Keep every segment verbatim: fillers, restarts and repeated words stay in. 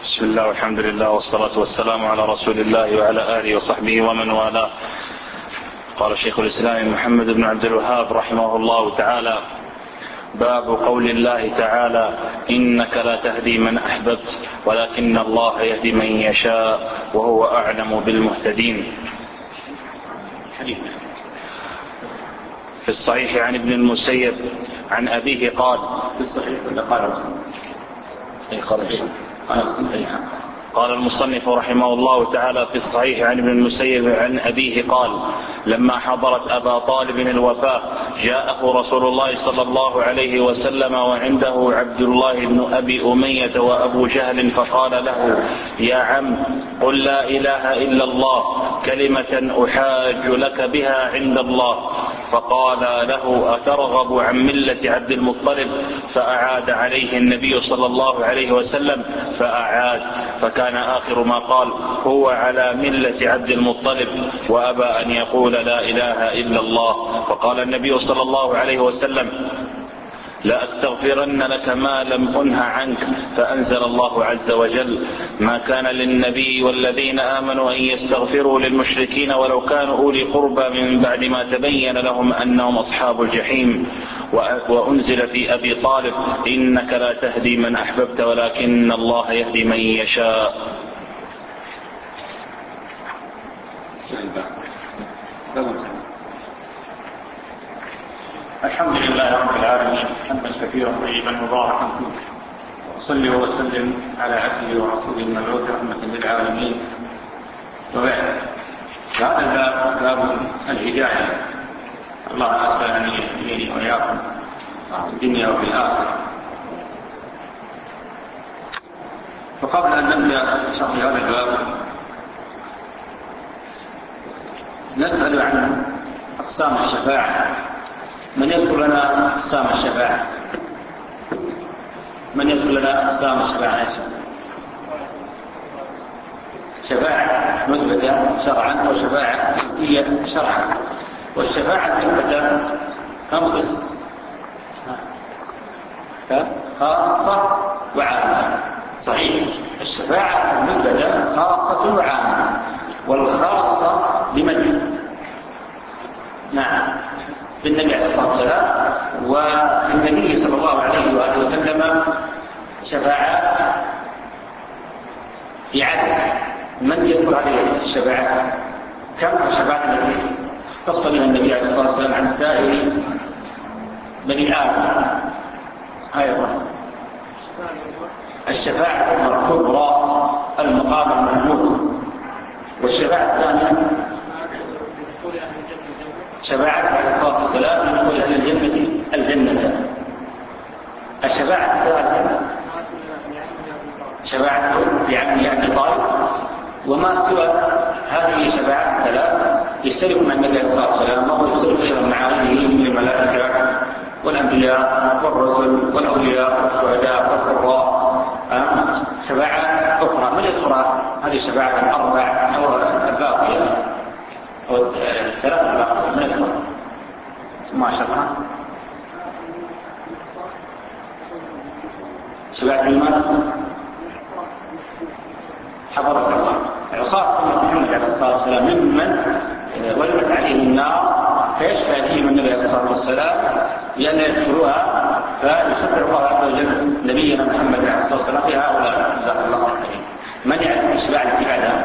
بسم الله والحمد لله والصلاة والسلام على رسول الله وعلى آله وصحبه ومن والاه. قال شيخ الإسلام محمد بن عبد الوهاب رحمه الله تعالى: باب قول الله تعالى: إنك لا تهدي من أحببت ولكن الله يهدي من يشاء وهو أعلم بالمهتدين. في الصحيح عن ابن المسيب عن أبيه قال: في الصحيح قال قال المصنف رحمه الله تعالى في الصحيح عن ابن المسيب عن أبيه قال: لما حضرت أبا طالب الوفاة جاءه رسول الله صلى الله عليه وسلم وعنده عبد الله بن أبي أمية وأبو جهل، فقال له: يا عم، قل لا إله إلا الله كلمة أحاج لك بها عند الله. فقال له: أترغب عن ملة عبد المطلب؟ فأعاد عليه النبي صلى الله عليه وسلم فأعاد، فكان آخر ما قال: هو على ملة عبد المطلب، وأبى أن يقول لا إله إلا الله. فقال النبي صلى الله عليه وسلم: لا أستغفرن لك ما لم أنه عنك. فأنزل الله عز وجل: ما كان للنبي والذين آمنوا أن يستغفروا للمشركين ولو كانوا أولي قربى من بعد ما تبين لهم أنهم أصحاب الجحيم. وأنزل في أبي طالب: إنك لا تهدي من أحببت ولكن الله يهدي من يشاء. الحمد لله رب العالمين، حمدا كثيرا طيبا مباركا فيه، وصلي وسلم على عبده ورسوله المبعوث رحمة للعالمين. وبعد، هذا الباب باب الهداية. الله أسأل أن يهديني وإياكم في الدنيا وفي الآخرة. فقبل أن نبدأ شرح هذا الباب نسأل عن أقسام الشفاعة. من يذكر لنا أقسام الشفاعة؟ من يذكر لنا أقسام الشفاعة؟ شفاعة مثبتة شرعا وشفاعة هي شرعا. والشفاعة المثبتة كم قسم؟ خاصة وعامة. صحيح، الشفاعة المثبتة خاصة وعامة، والخاصة لمن؟ نعم، بالنبي عليه الصلاة والسلام. والنبي صلى الله عليه وآله وسلم شفاعات في عدد. من يذكر عليه الشفاعات؟ كم الشفاعات التي اختص بها النبي عليه الصلاة والسلام عن سائر بني آدم؟ أيضا الشفاعة الكبرى المقام المحمود. والشفاعة الثانية شفاعة عليه الصلاة والسلام من دخول أهل الجنة الجنة. الشفاعة الثالثة شفاعة في عم أبي طالب. وما سوى هذه الشفاعات الثلاث يشترك مع النبي عليه الصلاة والسلام، وهو يشترك أيضا مع غيره من الملائكة والأنبياء والرسل والأولياء والشهداء والقراء. شفاعات أخرى من الأخرى هذه الشفاعات الأربع أو الباقية أو الثلاث الباقية من الأخرى ما شاء الله. شفاعة الإيمان حفظك الله. عصاة محمد عليه الصلاة والسلام ممن ولدت عليه النار فيشفع فيهم النبي عليه الصلاة والسلام لأن يدخلوها، فيشفع الله عز وجل نبينا محمد عليه الصلاة والسلام في هؤلاء. جزاك الله خيرا. من يعرف الشفاعة التي بعدها؟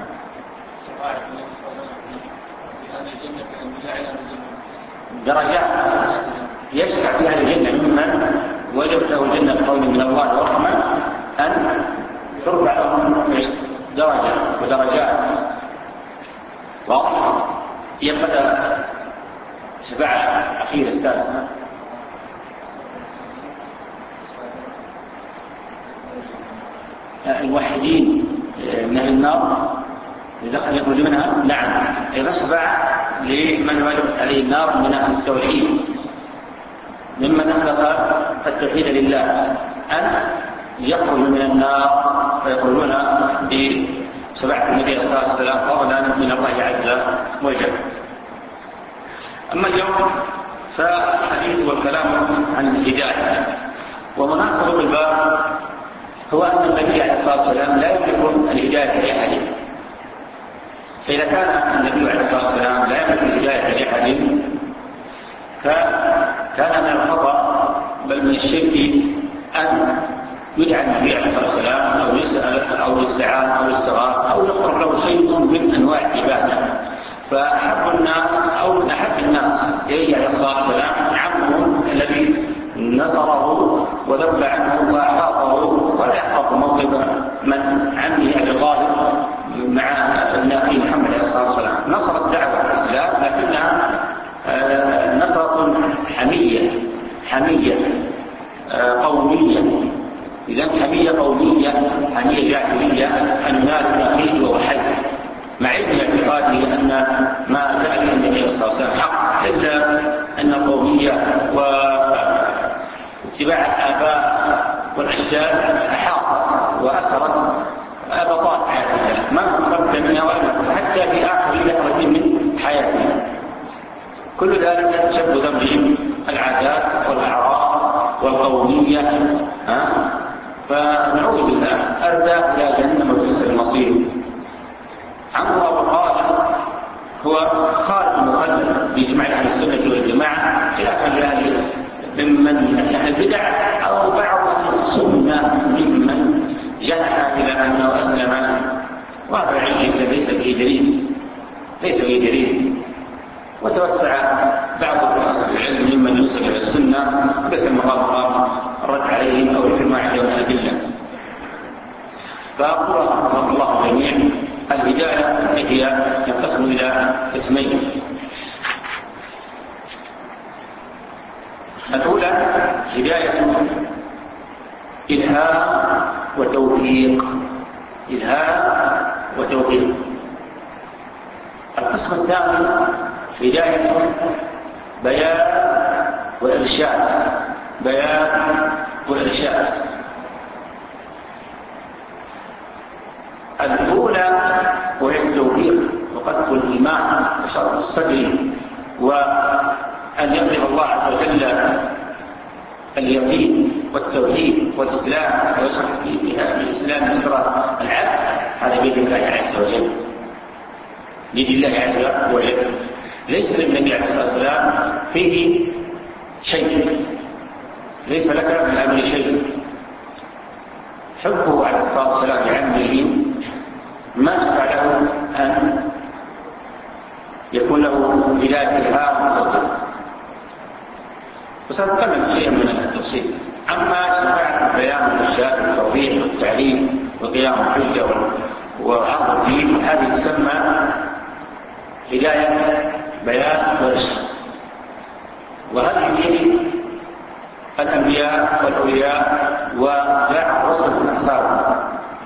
درجات يشفع في أهل الجنة ممن وجبت له الجنة بقول من الله ورحمة أن ترفع لهم درجة ودرجات. واضح؟ يبقى شفاعة أخيرة السادسة الموحدين من أهل النار يدخل يخرج منها. نعم، أيضا شفاعة لمن وجبت عليه النار من أهل التوحيد ممن أخلص التوحيد لله أن يخرج من النار فيخرجون بشفاعة النبي صلى الله عليه وسلم فضلا من الله عز وجل. أما اليوم فالحديث والكلام عن الهداية، ومناسبة الباب هو أن النبي عليه الصلاة والسلام لا يملك الهداية لأحد. فإذا كان النبي عليه الصلاة والسلام لا يملك الهداية لأحد فكان من الخطأ بل من الشرك أن يدعى النبي عليه الصلاة والسلام أو يسأل أو يستعان أو يستغاث أو يقرب له شيء من أنواع العبادة. فأحب الناس أو من أحب الناس إليه عليه الصلاة والسلام عمه الذي نصره وذب عنه وأحاطه ولا يحفظ موقف من عمه أبي طالب مع النبي محمد عليه الصلاة والسلام. نصرت دعوة الإسلام لكنها نصرة حمية حمية قومية. إذن حمية قومية حمية جاهلية أن ينال أخيه وهو حي مع علم اعتقاده أن ما جاء به النبي صلى الله عليه وسلم حق، إلا أن القومية واتباع الآباء والأجداد أحاط وأثرت أبطال حياته ما قد منها وأبطال حتى في آخر لحظة من حياته. كل ذلك شب ذنبهم العادات والأعراض والقومية. ها؟ فنعوذ بالله أردى إلى جهنم وبئس المصير. عمرو أبو طالب هو خالد مخلد بإجماع أهل السنة والجماعة خلافا لأهل ممن أهل البدع أو بعض أهل السنة ممن جنح إلى أنه أسلم، وهذا العلم ليس به دليل ليس به دليل. وتوسع بعض العلم ممن ينسب إلى السنة بس المقام الرد عليهم أو الإجماع عليهم الأدلة. فأقول رحمه الله الجميع الهداية هي تنقسم إلى قسمين. الأولى هداية إلهام وتوفيق إلهام وتوفيق. القسم الثاني هداية بيان وإرشاد بيان وإرشاد. الأولى وهي التوفيق وقذف الإيمان وشرح الصدر وأن يقرب الله عز وجل اليقين والتوحيد والإسلام ويشرح بها الإسلام صدر العبد. هذا بيد الله عز وجل بيد الله عز وجل. ليس للنبي عليه الصلاة والسلام فيه شيء، ليس لك من الأمر شيء. حبه عليه الصلاة والسلام لعمه ما شفع له أن يكون له هداية الهام وتوفيق. وسنتكلم شيئا من التفصيل. أما شفاعة بيان الإرشاد والتوضيح والتعليم وقيام الحجة وعرض الدين هذه تسمى هداية بيان وإرشاد، وهذه بيد الأنبياء والأولياء وبعض الرسل والأحزاب.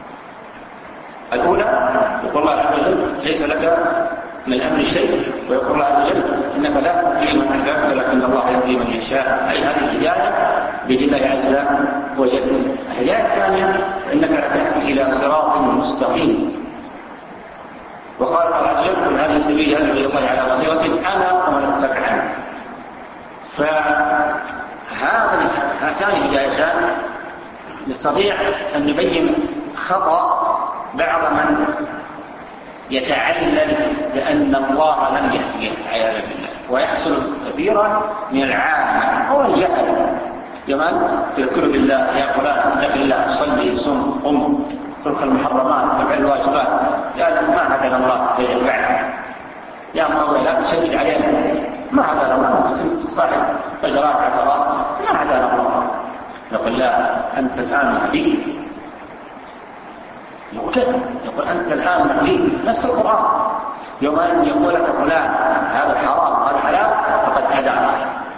الأولى يقول الله عز وجل ليس لك من الأمر شيء، ويقول الله عز وجل إنك لا تهدي من أحببت لكن الله يهدي من يشاء. أي هذه الهداية بيد الله عز وجل. الهداية الثانية إنك لا تهدي إلى صراط مستقيم. وقال الله عز وجل هذه سبيل هدي الله على بصيرة أنا ومن اتبعني. فهذا هاتان هدايتان نستطيع أن نبين خطأ بعض من يتعلل بأن الله لم يهديه عياذا بالله، ويحصل كثيرا من العامة هو الجهل. يمان تذكر بالله يا فلان اتق الله صلي صم قم ترك المحرمات تفعل الواجبات. قال ما هدانا الله فينفعنا يا مولاي لا تشدد علينا، ما هدانا الله صاحب فجرات عثرات ما هدانا الله. يقول لا أنت الآن مهدي. يقول يقول أنت الآن مهدي. نفس القرآن يوم أن يقول لك فلان هذا حرام هذا حلال فقد هدانا.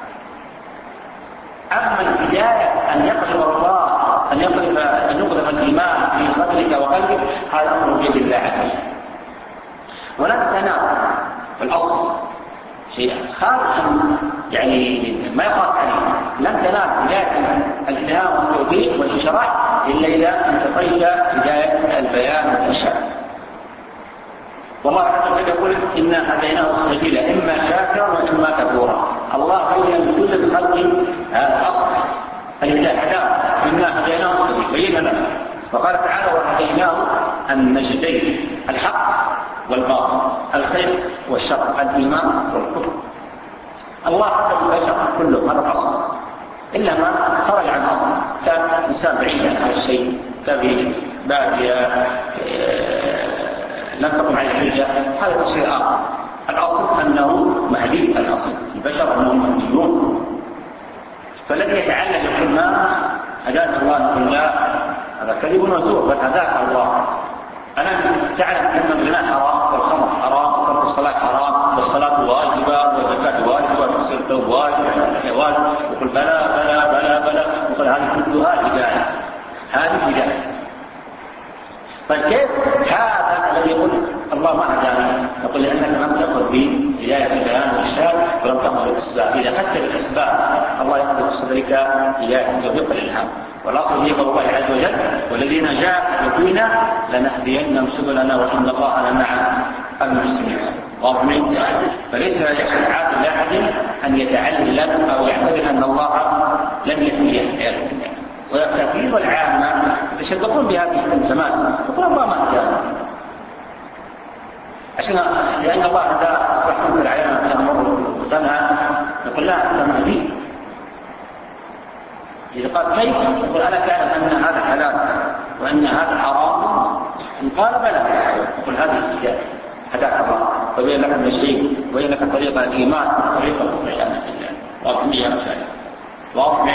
أما الهداية أن يقذف الله أن يقذف أن يقذف الإيمان في صدرك وقلبك هذا أمر بيد الله عز وجل. ولن تنام في الأصل شيئا خارج يعني ما يقاس عليه. لن تنام هداية الإلهام والتوفيق والإشراع إلا إذا انتقيت هداية البيان والإرشاد. والله عز وجل يقول إنا هديناه السبيل إما شاكرا وإما كفورا. الله بين لكل الخلق هذا الأصل الهداية هداه إنا هديناه السبيل بين لنا وقال تعالى وهديناه النجدين، الحق والباطل، الخير والشر، الإيمان والكفر. الله حتى البشر كلهم هذا الأصل، إلا ما خرج عن الأصل، كان إنسان بعيد عن هذا الشيء، كبير بادية لم تقم عليه الحجة، هذا تفسير آخر. الأصل أنه مهدي، الأصل البشر أنهم مهديون. فالذي يتعلم يقول ما هدانا الله، نقول لا هذا كذب وزور، بل هداك الله. أنا تعلم أن الغناء حرام والخمر حرام وترك الصلاة حرام والصلاة واجبة والزكاة واجبة وتكسير الثوب واجب واجب، يقول بلى بلى بلى بلى، يقول هذه كلها هداية، هذه هداية. فكيف هذا الذي يقول الله ما هدانا؟ يقول لأنك لم تأخذ بهداية بيان الإرشاد ولم تأخذ بالأسباب. إذا أخذت بالأسباب الله يأخذ بصدرك هداية توفيق الإلهام. والأصل هي قول الله عز وجل والذين جاءوا فينا لنهدينهم سبلنا وإن الله لمع المحسنين. واضح؟ فليس يحصل عاقل لأحد أن يتعلم أو يعتبر أن الله لم يهديه هداية. والكثير والعامة يتشدقون بهذه الكلمات، يقول الله ما هدانا عشان لأن الله هذا أصبح منكر علينا تأمر وتنهى، يقول لا أنت مهدي. إذا قال كيف؟ يقول ألا تعلم أن هذا حلال وأن هذا حرام؟ إن قال بلى، يقول هذه الهداية هداك الله وبين لك النجدين وبين لك طريق الإيمان وطريق العياذ بالله. واضح يا مشايخ؟ واضح.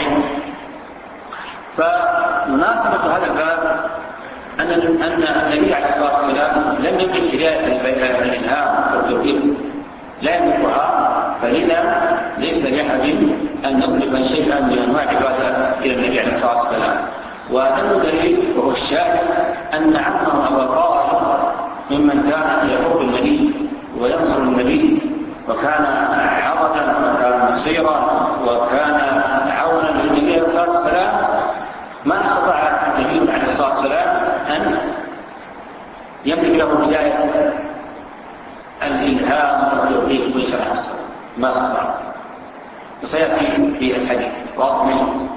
فمناسبة هذا الباب أن أن النبي عليه الصلاة والسلام لم يملك هداية الإلهام والتوفيق، لا يملكها، فلذا ليس لأحد أن يطلب شيئا من أنواع العبادة إلى النبي عليه الصلاة والسلام. وهذا دليل وهو الشاهد أن عمه أبا طالب ممن كان يحب النبي وينصر النبي وكان عضدا وكان نصيرا وكان عونا للنبي عليه الصلاة والسلام، ما استطاع النبي عليه الصلاة والسلام أن يملك له هداية الإلهام والتوفيق ويشرح الصدر، ما استطاع. وسيأتي في الحديث واضح.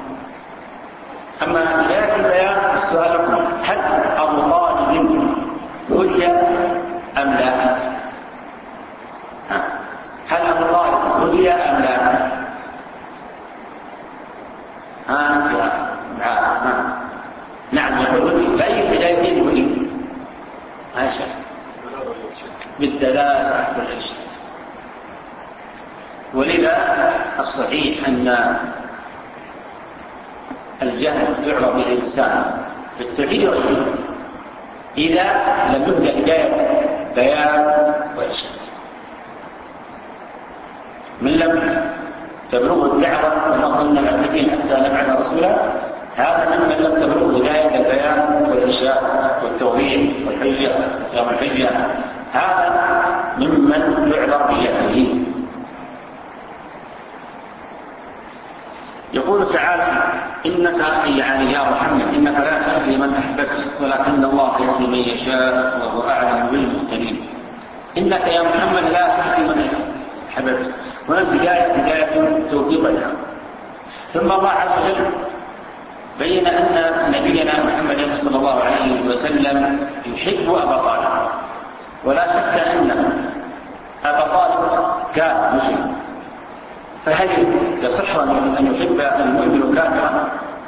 أما هداية البيان السؤال لكم هل أبو طالب هدي أم لا؟ هل أبو طالب هدي أم لا؟ ها أنت معاه؟ نعم يقول هدي. بأي بداية هدي؟ ما شاء بالدلالة والإرشاد. ولذا الصحيح أن الجهل يعرض به الإنسان في التوحيد والإيمان إذا لم يهدى هداية بيان وإرشاد. من لم تبلغ الدعوة ونظن العبدين حتى نبعث رسولا، هذا ممن لم تبلغ هداية البيان والإرشاد والتوحيد والحجة يوم الحجة، هذا ممن يعذر بجهله. يقول تعالى إنك يعني يا محمد إنك لا تهدي من أحببت ولكن الله يهدي من يشاء وهو أعلم بالمهتدين. إنك يا محمد لا تهدي من أحببت، هنا البداية بداية توفيقنا. ثم الله عز وجل بين أن نبينا محمد صلى الله عليه وسلم يحب أبا طالب، ولا شك أن أبا طالب كان مسلم، فهل يصح أن يحب المؤمن كافرا؟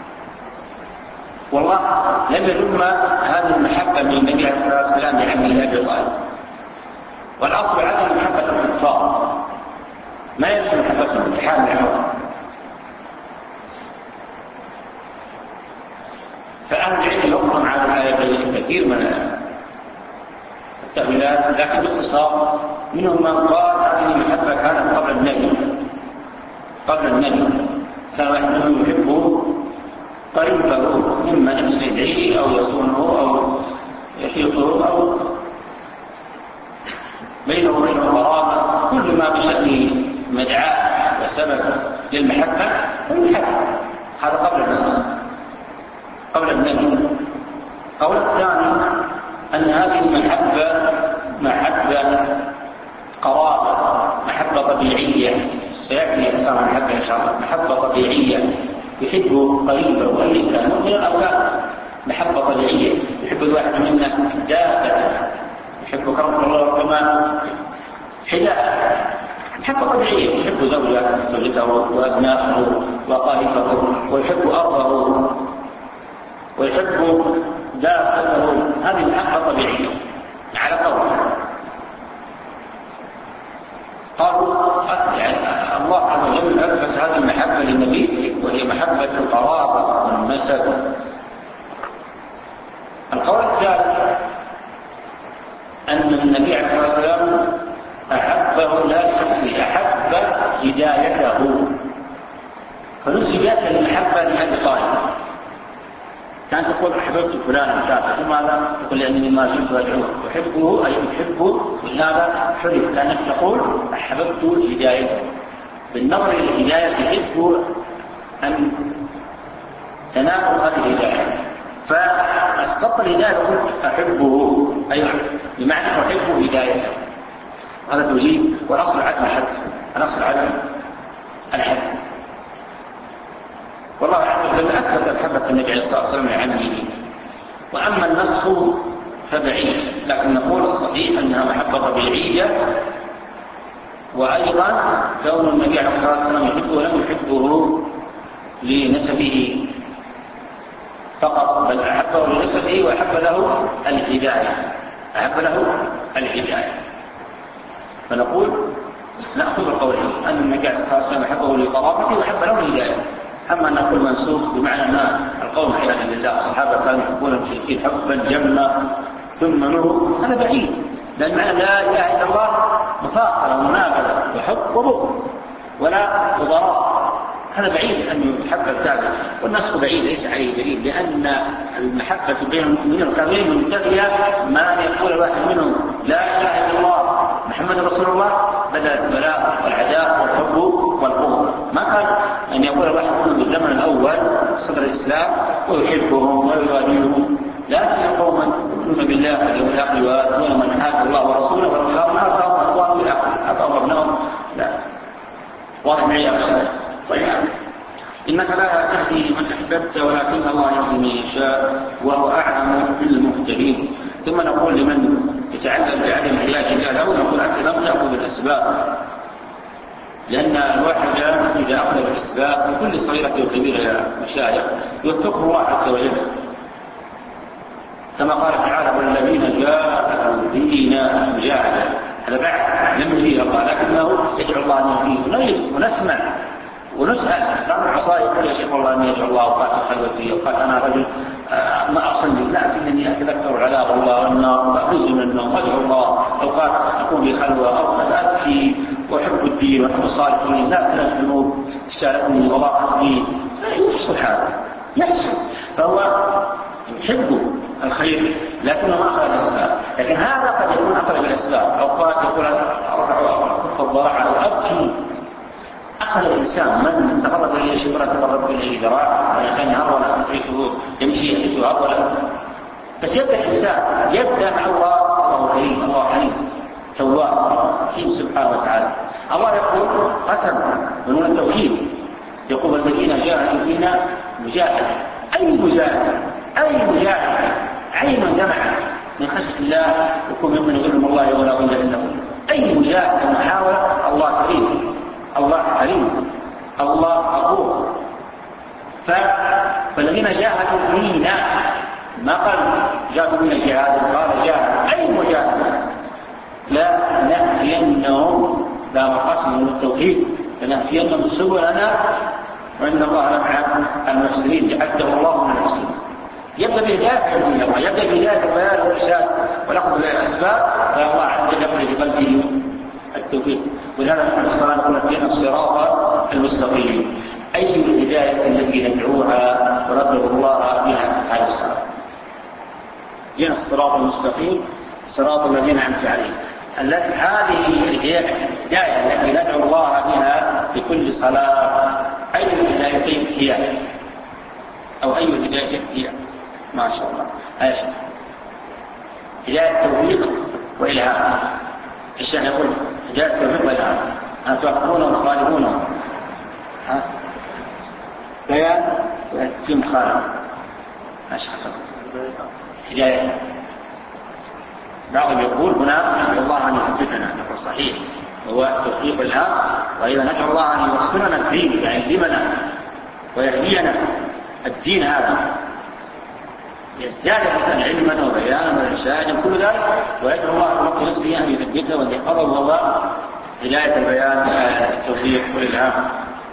والله لم يذم هذه المحبة من النبي عليه الصلاة والسلام لعمه أبي طالب، والأصل عدم محبة الكفار، ما يمكن محبتهم لحال العمر. فأهل العلم يقرن على الآية كثير من التأويلات، لكن باختصار منهم من قال هذه المحبة كانت قبل النبي قبل النبي كان واحد منهم يحبه قريبه مما نفسه يدعيه أو يصونه أو يحيطه أو بينه وبينه قرابة، كل ما بشأنه مدعاة وسبب للمحبة فالمحبة. هذا قبل النصر قبل النبي. قول الثاني أن هذه المحبة محبة قرابة، محبة طبيعية، سيأتي إنسان محبة إن شاء الله، محبة طبيعية يحب قريبه وإن كان مؤمنا أو كافرا، محبة طبيعية، يحب الواحد منا دابة، يحب كرم الله كما حذاء، محبة طبيعية، يحب زوجه زوجته وأبنائه وقائفه، ويحب أرضه ويحب دابته، هذه محبة طبيعية على قول. قالوا يعني الله عز وجل أثبت هذه المحبة للنبي وهي محبة القرابة والنسب. القول الثالث أن النبي عليه الصلاة والسلام أحبه لا شخصي، أحب هدايته، فنسبت المحبة لأبي طالب. كانت تقول أحببت فلانا كافر، لماذا؟ تقول لأني ما زلت أدعوه، أحبه أي أحبه، ولهذا حرف كانت تقول أحببت هدايته، بالنظر إلى الهداية تحب أن تنال هذه الهداية، فأسقط الهداية قلت أحبه أي بمعنى أحب هدايته. هذا توجيه، والأصل عدم الحذف، الأصل عدم الحذف. والله عز وجل أثبت محبة النبي عليه الصلاة والسلام لعمه. وأما النسخ فبعيد، لكن نقول الصحيح أنها محبة طبيعية، وأيضا كون النبي عليه الصلاة والسلام يحبه ولم يحبه لنسبه فقط، بل أحبه لنسبه وأحب له الهداية، أحب له الهداية. فنقول نأخذ القولين أن النبي عليه الصلاة والسلام أحبه لقرابته وأحب له الهداية. أما أن نقول منسوخ بمعنى أن القوم عياذا بالله الصحابة كانوا يحبون المشركين حبا جما ثم نور، هذا بعيد، لأن معنى لا إله إلا الله مفاخرة ومنافذة وحب وبغض ولا وضراء، هذا بعيد أن يحب التابع. والنسخ بعيد ليس عليه دليل، لأن المحبة بين المؤمنين والكافرين منتفية ما يقول الواحد منهم لا إله إلا الله محمد رسول الله، بدأ البلاء والعداء والحب والبغض. ما كان أن يقول الواحد منهم بالزمن الأول صدر الإسلام ويحبهم ويواليهم، لكن قوما يؤمنون بالله واليوم الآخر ويؤمنون من حاد الله ورسوله ورسولهم ما أتاهم الله بالآخر أتاهم ابنهم، لا واضح معي أبشر. طيب إنك لا تهدي من أحببت ولكن الله يهدي من يشاء وهو أعلم بالمهتدين. ثم نقول لمن يتعلم بعدم علاج له نقول أنت لم تأخذ بالأسباب، لأن الواحد إذا أخذ بالأسباب بكل صغيرة وكبيرة يا مشايخ يوفقه الله عز وجل، كما قال تعالى والذين جاءوا فينا مجاهدا، هذا بعد لم يهديه الله لكنه يدعو الله أن يهديه، ونجد ونسمع ونسأل. بعض العصاة يقول يا شيخ والله أن يدعو الله وقال خلوتي وقال أنا رجل آه ما أصلي، لكنني أتذكر عذاب الله والنار وأفز من النوم وأدعو الله، أو قال أكون في خلوة أو قد أبكي وأحب الدين وأحب الصالحين لكن الذنوب اشتالتني وضاقت بي، يحصل هذا يحصل، فهو يحب الخير لكنه ما أخذ الأسباب. لكن هذا قد يكون أخذ بالأسباب، أو قال يقول أرفع أكف الضراعة أو أبكي. أخذ الإنسان من تقرب إليه شبرا تقرب إليه ذراع، وإنسان هرولا تدركه يمشي يحده هرولا. بس يبدأ الإنسان يبدأ مع الله، الله كريم الله حليم تواب رحيم سبحانه وتعالى. الله يقول قسم من التوحيد، يقول الذين جاهدوا فينا مجاهد. أي مجاهد؟ أي مجاهد؟ عين جمعت من خشية الله يكون ممن يظلم الله ولا غير إلا هو. أي مجاهد المحاولة الله كريم الله حليم الله غفور. فالذين جاهدوا فينا ما قال جاهدوا من الجهاد، قال جاهد أي مجاهد لا نهدينهم، لا مقصد من التوحيد لنهدينهم سبلنا وإن الله مع المحسنين، جعله الله من المحسنين. يبدأ بهداية الله، يبدأ بهداية البيان والإرشاد والأخذ بالأسباب، فالله عز وجل يخرج بقلبه التوحيد. ولهذا نحن الصلاة نقول فينا الصراط المستقيم، أي الهداية التي ندعوها ونطلب الله بها هذه الصلاة. جينا الصراط المستقيم صراط الذين أنعمت عليهم، التي هذه الهداية التي ندعو الله بها بكل صلاة. أي الهدايتين هي أو أي الهداية هي؟ ما شاء الله هاي هداية توفيق وإلهام. الشيخ يقول هداية توفيق وإلهام، أن توافقونه وتخالفونه، ها بيان في مخالفة. ما شاء الله. هداية. بعضهم يقول هنا ندعو الله أن يثبتنا، نقول صحيح هو توفيق الهام، وإذا ندعو الله أن يوصلنا الدين ويعلمنا ويهدينا الدين هذا، يزداد الإنسان علما وبيانا وإرشادا كل ذلك، ويدعو الله في وقت نفسه أن يثبته وأن يحفظه وهو هداية البيان التوفيق والإلهام.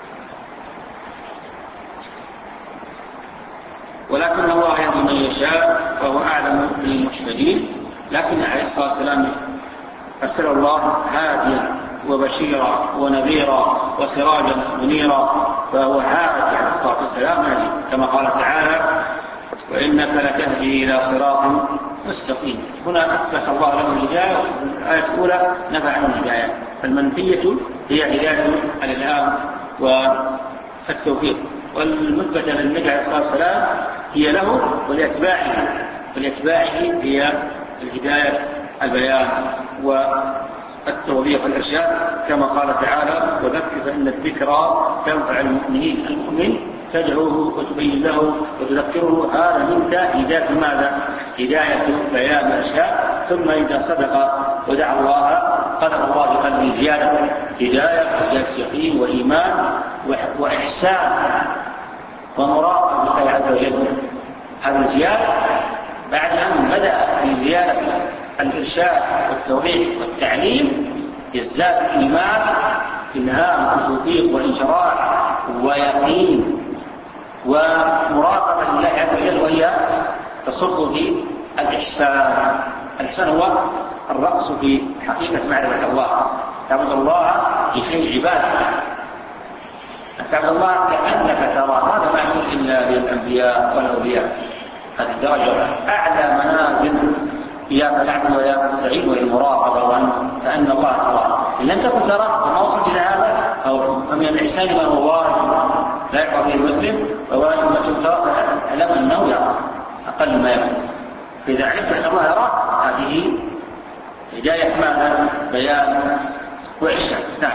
ولكن الله يهدي من يشاء وهو أعلم بالمهتدين. لكن عليه الصلاة والسلام أرسل الله هاديا وبشيرا ونذيرا وسراجا منيرا، فهو هادي عليه الصلاة والسلام كما قال تعالى: وإنك لتهدي إلى صراط مستقيم. هنا أثبت الله له الهداية، الآية الأولى نفى عنه الهداية، فالمنفية هي هداية الإلهام والتوفيق، والمثبتة للنبي عليه الصلاة والسلام هي له ولأتباعه، ولأتباعه هي الهداية البيان والتوفيق والإرشاد، كما قال تعالى: وذكر فإن الذكرى تنفع المؤمنين. المؤمن تدعوه وتبين له وتذكره، هذا منك هداية ماذا؟ هداية بيان الإرشاد. ثم إذا صدق ودعا الله قدر الله له زيادة هداية، زيادة يقين وإيمان وإحسان ومراقبة الله عز وجل. هذا الزيادة بعد أن بدأ في زيادة الإرشاد والتوحيد والتعليم يزداد الإيمان، إلهام وتوفيق وإنشراح ويقين ومراقبة لله عز وجل، وهي تصب في الإحسان. الإحسان هو الرأس في حقيقة معرفة الله، تعبد الله بشيء عبادة، تعبد الله كأنك تراه. هذا ما يكون إلا للأنبياء والأولياء. هذه الدرجة أعلى منازل إياك نعبد وإياك نستعين، والمراقبة وأن كأن الله تراه. إن لم تكن تراه وما وصلت إلى هذا، أو فمن الإحسان ما هو واجب لا يقع فيه المسلم، وواجب ما كنت تراه فاعلم أنه يرى أقل ما يكون. فإذا علمت أن الله يراه، هذه هداية ماذا؟ بيان وإرشاد. نعم.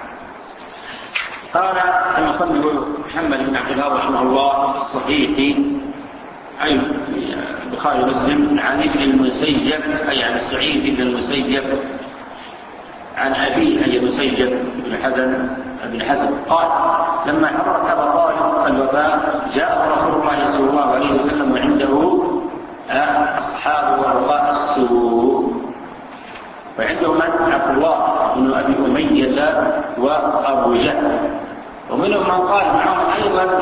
قال المصنف محمد بن عبد الوهاب رحمه الله في الصحيح أي البخاري ومسلم عن ابن المسيب، أي عن سعيد بن المسيب عن أبيه أي المسيب بن حزن بن حزن قال: لما حضرت أبا طالب الوفاة جاء رسول الله صلى الله عليه وسلم وعنده أصحاب ورقاء السوء، وعنده من؟ عبد الله بن أبي أمية وأبو جهل، ومنهم من قال معهم أيضا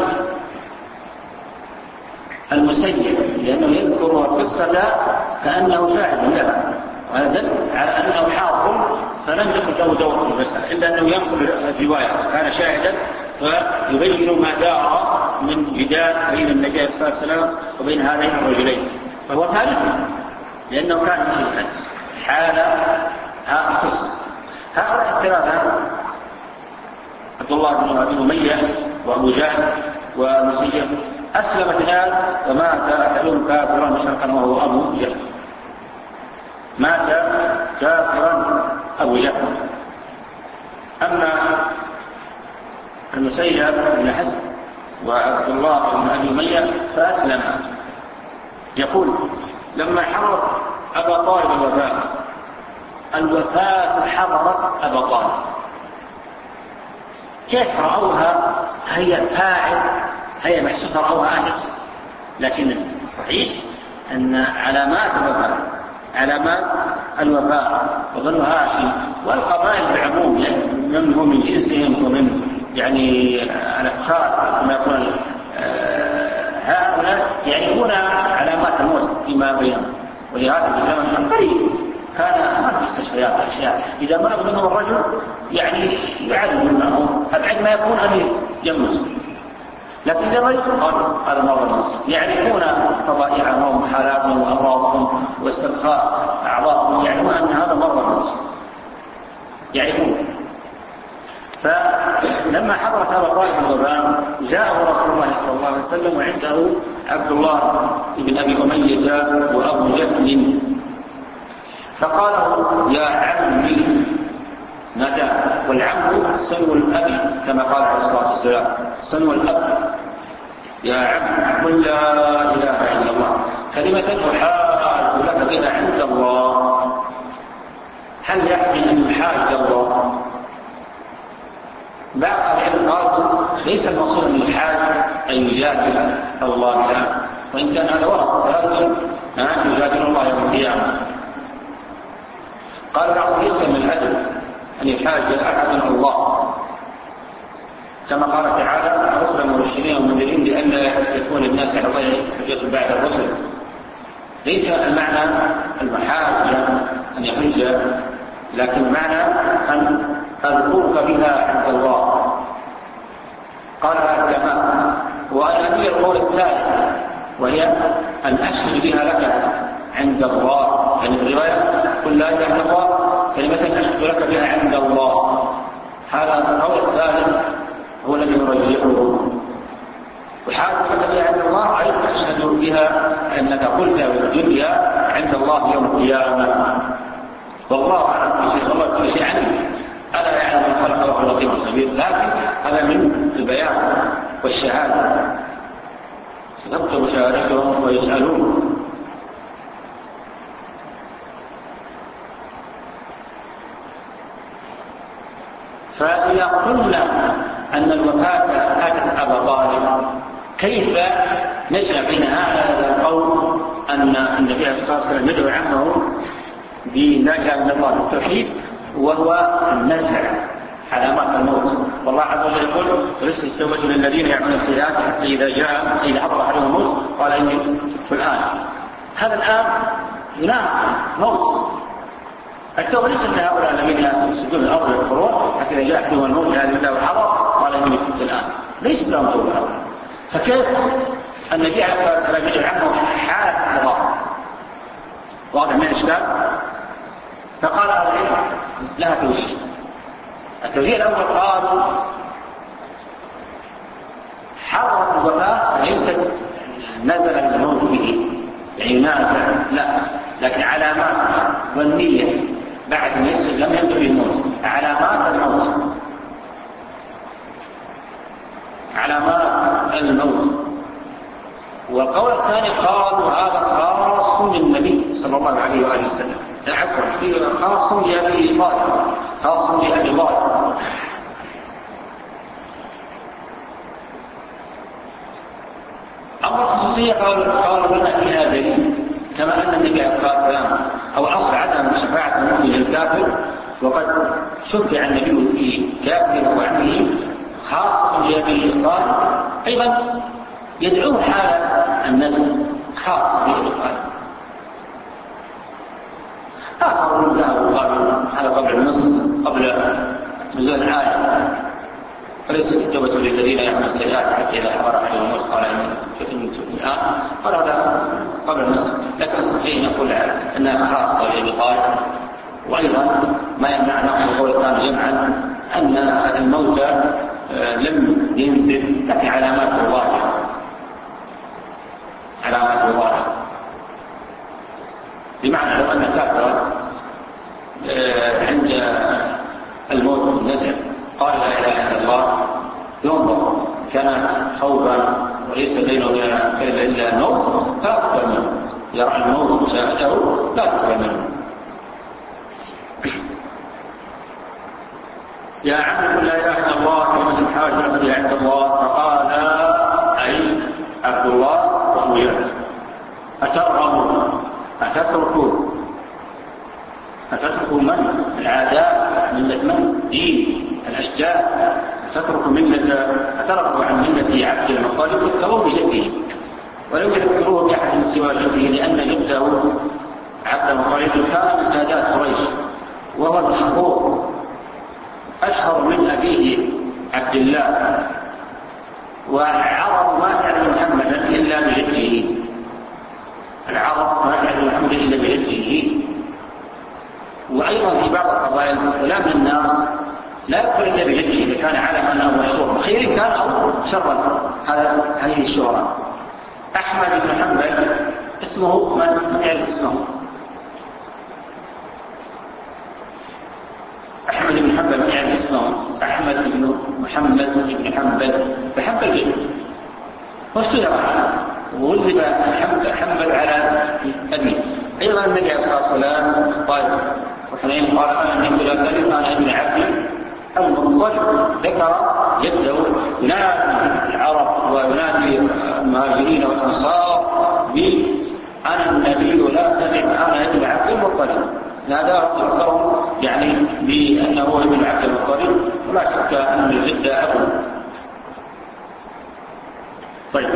المسيب، لأنه يذكر القصة كأنه شاهد لها، وهذا دل على أنه حاضر فلم يكن له دور في المسألة، إلا أنه ينقل الرواية، كان شاهدا فيبين ما دار من جدال بين النبي صلى الله عليه وسلم وبين هذين الرجلين، فهو ثالث لأنه كان شيئا حال هذا القصة. هؤلاء الثلاثة عبد الله بن أبي أمية وأبو جهل ومسيب أسلم اثنان ومات أحدهم كافرا مشركا وهو أبو جهل، مات كافرا أبو جهل. أما المسيب بن حزم وعبد الله بن أبي أمية فأسلم. يقول: لما حضرت أبا طالب الوفاة، الوفاة حضرت أبا طالب، كيف رأوها؟ هي فاعل، هي محسوسة رأوها أهل، لكن الصحيح أن علامات الوفاة علامات الوفاة وظن هاشم والقبائل بعموم، يعني من هو من جنسهم ومن يعني الأفخار كما يقول هؤلاء يعرفون علامات الموت فيما بينهم. ولهذا في الزمن القريب كان ما في مستشفيات أشياء، إذا مرض منهم الرجل يعني يعلم منهم أبعد ما يكون أن يمس، لكن إذا مرض قالوا هذا مرض الموت، يعرفون فضائعهم وحالاتهم وأمراضهم واسترخاء أعضائهم، يعلمون أن هذا مرض الموت، يعرفون. فلما حضرت أبا طالب الوفاة جاءه رسول الله صلى الله عليه وسلم وعنده عبد الله بن أبي أمية وأبو جهل، فقال: يا عمي، نادى، والعم سنو الأب كما قال عليه الصلاة والسلام، سنو الأب، يا عم قل لا إله إلا الله. كلمة أحاج لك بها عند الله، هل يحمي أن يحاج الله؟ بعض العلم قالوا ليس المقصود من الحاج أن يجادل الله بها، وإن كان هذا ورد ولكن يجادل الله يوم القيامة. قال بعضهم ليس من الأدب أن يحاج أحد الله، كما قال تعالى رسلا مبشرين ومنذرين لئلا يكون للناس على الله حجة بعد الرسل. ليس المعنى المحاجة أن يحج، لكن المعنى أن أذكرك بها عند الله. قال العلماء وأن أبي القول الثالث وهي أن أشهد بها لك عند الله، يعني الرواية قل لا إله إلا الله كلمة أشهد لك بها عند الله. هذا القول الثالث هو الذي يرجحه. وحاجة لك بها عند الله أي أشهد بها أنك قلت وجدت عند الله يوم القيامة. والله أعلم كل شيء، الله كل شيء عنه، ألا يعلم من خلق وهو اللطيف الخبير. لكن هذا من البيان والشهادة، تكتب شهادتهم ويسألون. فإذا قلنا أن الوفاة أتت أبا طالب، كيف نجمع بين هذا القول أن النبي صلى الله عليه وسلم يدعو عمه بلا إله إلا الله التوحيد وهو النزع علامات الموت؟ والله عز وجل يقول رسل التوبة للذين يعملون السيئات حتى إذا جاء إذا حضر عليهم الموت قال إني في الآن. هذا الآن ينافي موت. التوبة ليست لهؤلاء الذين يسجدون الأرض والقرون حتى إذا جاء أحدهم الموت هذا الله الحضر قال إني في الآن، ليس لهم توبة. فكيف النبي عليه الصلاة والسلام يجعل عنه حال الله؟ واضح من الإشكال. فقال العلم لها توجيه. التوجيه الأول قالوا حضرة الوفاة ليست نزل الموت به يعني نازع، لا، لكن علامات ظنية بعد ما يصل لم ينتهي الموت، علامات الموت، علامات الموت. والقول الثاني قالوا هذا خاص بالنبي صلى الله عليه وآله وسلم، عفوا خاص بأبي طالب، خاص بأبي طالب. أما الخصوصية قالوا لنا فيها دليل، كما أن النبي عليه الصلاة والسلام أو أصل عدم شفاعة المؤمن للكافر، وقد شفع النبي في كافر وعمه خاص بأبي طالب، أيضا يدعوه حال النزل خاص بأبي طالب. آخرون له قالوا هذا قبل النص قبل نزول الآية فليست التوبة للذين يعملون السيئات حتى إذا حضر عليهم الموت قال إني تبت الآن، قال هذا قبل النص. لكن الصحيح نقول أنها خاصة بأبي طالب. وأيضا ما يمنع نقول قول الثاني جمعا أن الموت لم ينزل لكن علامات الظاهرة، علامات الظاهرة، بمعنى لو أن كافر عند الموت نزل قال لا إله إلا الله ينظر كان خوفا وليس بينه وبين كلمة إلا الموت فأقبل منه، يرى الموت مشاهده لا تقبل منه. يا عم قل لا إله إلا الله كلمة الحاج الذي عند الله، فقال أي عبد الله وأبوياه أترغبوا أتتركوا أتتركوا من العادات ملة من دين الأشجار، أتتركوا ملة أتركوا عن ملة عبد المطلب يذكروا بجده ولم يذكروه بأحد سوى جده، لأن جده عبد المطلب كان من سادات قريش وهو المشهور أشهر من أبيه عبد الله، والعرب ما تعلم محمدا إلا بجده، العرب ما تعلم محمدا إلا بجده. وأيضا في بعض القبائل ولا من الناس لا يذكر إلا بجده إذا كان علما أو مشهورا، خير كان أو شرا هذا هذه الشهرة. أحمد بن حنبل اسمه من يعرف اسمه؟ أحمد بن حنبل من يعرف اسمه؟ أحمد بن محمد بن حنبل بحنبل جد واشتهر وغلب حنبل على أبيه. أيضا النبي عليه الصلاة والسلام طيب وحنين قال أنا النبي لا كذب أنا ابن عبد المطلب، ذكر يبدأ ينادي العرب وينادي المهاجرين والأنصار بأنا النبي لا كذب أنا ابن عبد المطلب، ناداه أكثرهم يعني بأنه ابن عبد المطلب، ولا شك أن الجد أبوه. طيب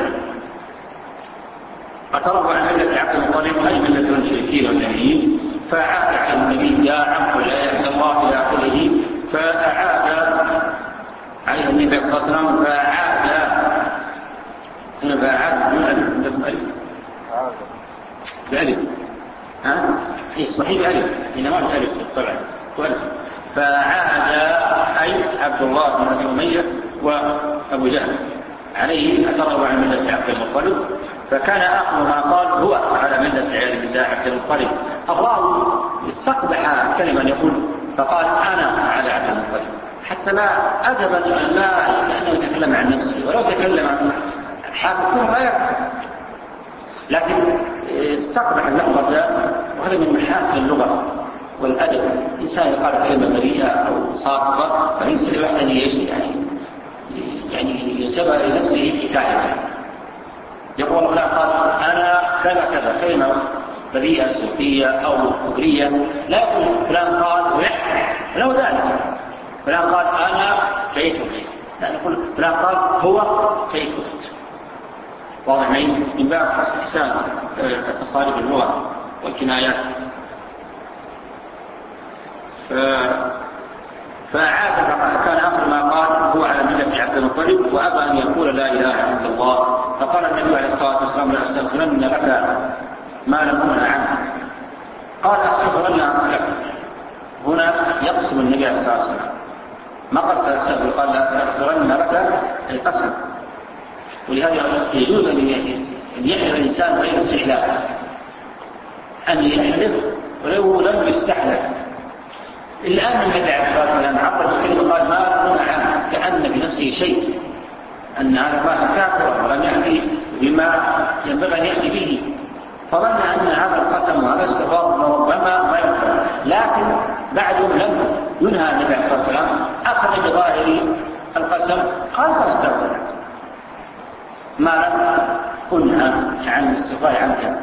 اعترضوا عن ملة عبد المطلب أي ملة المشركين والجاهلين، فعاد على النبي يا عم لا يهدى الله إلى آخره، فأعاد عليه النبي صلى الله عليه وسلم فأعاد هنا فأعاد من ألف بألف ها إيه صحيح بألف إنما بألف طبعا وألف فعاد أي عبد الله بن أمية وأبو جهل عليه اعترضوا عن ملة عبد المطلب، فكان آخر ما قال هو على ملة عبد المطلب. الراوي استقبح كلمة يقول فقال أنا على عبد المطلب، حتى لا أدبا لا لأنه يتكلم عن نفسه، ولو تكلم عن حاكم ما يكفي، لكن استقبح اللفظة، وهذا من محاسن اللغة والأدب. إنسان يقال كلمة بريئة أو صادقة فليس لوحده يجري يعني يعني ينسبها لنفسه حكاية. يقول هنا قال أنا كذا كذا كلمة بريئة سلبية أو كبرية، لا يقول فلان قال ويحكي لو ذلك، فلان قال أنا كيف كيف، لا نقول فلان قال هو كيف كيف. واضح معي من باب استحسان تصاريف اللغة والكنايات. فعاد كان آخر ما قال هو على ملة عبد المطلب وأبى أن يقول لا إله إلا الله. فقال النبي عليه الصلاة والسلام لا أستغفرن لك ما لم أنه عنه. قال أستغفرن لك، هنا يقسم النبي عليه الصلاة والسلام، ما قال سأستغفر، قال لا أستغفرن لك القسم. ولهذا يجوز أن يحلف الإنسان غير استحلاف، أن يحلف ولو لم يستحلف. الآن النبي عليه الصلاة والسلام عبر بكلمة قال ما لم عنه، كأن بنفسه شيء، أن هذا ما كافر ولم يأتي بما ينبغي أن يأتي به، فظن أن هذا القسم وهذا السفار ربما ما ينفع. لكن بعد لم ينهى النبي عليه الصلاة والسلام أخذ بظاهر القسم قال سأستغفر لك ما لم أنهى عن السفار عنك.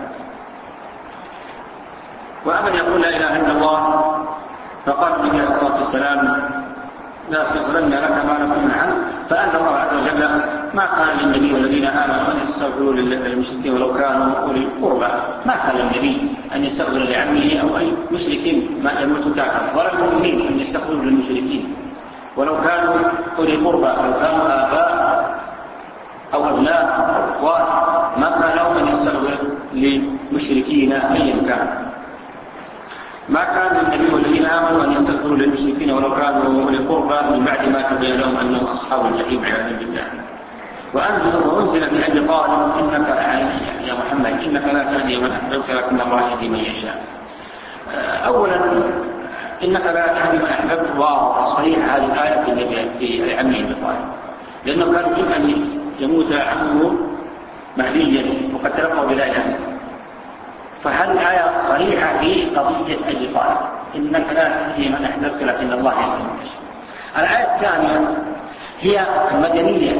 وأمن يقول لا إله إلا الله، فقال النبي عليه الصلاة والسلام لا أستغفرن لك ما لم أنهى عنه. فأنزل الله عز وجل ما كان للنبي والذين آمنوا أن يستغفروا للمشركين ولو كانوا أولي القربى، ما كان للنبي أن يستغفر لعمه أو أي مشرك ما يموت كافرا، ولا المؤمنين أن يستغفروا للمشركين ولو كانوا أولي القربى، لو كانوا آباء أو أبناء أو إخوان، ما كان لهم أن يستغفر للمشركين أيا كان. ما كان للنبي والذين آمنوا أن يستغفروا للمشركين ولو كانوا أولي القربى من بعد ما تبين لهم أنهم أصحاب الجحيم عياذا بالله. وأنزل وأنزل من أجل قال إنك يا محمد إنك لا تهدي من أحببت لكن الله يهدي من يشاء. أولا إنك لا تهدي من أحببت، وصحيح هذه الآية في النبي في عمه أبي طالب، لأنه كان يمكن أن يموت عمه مهديا وقد تلقوا بذلك، فهذه الآية صريحة في قضية أبي طالب إنك لا تهدي من أحببت لكن الله يهدي من يشاء. الآية الثانية هي مدنية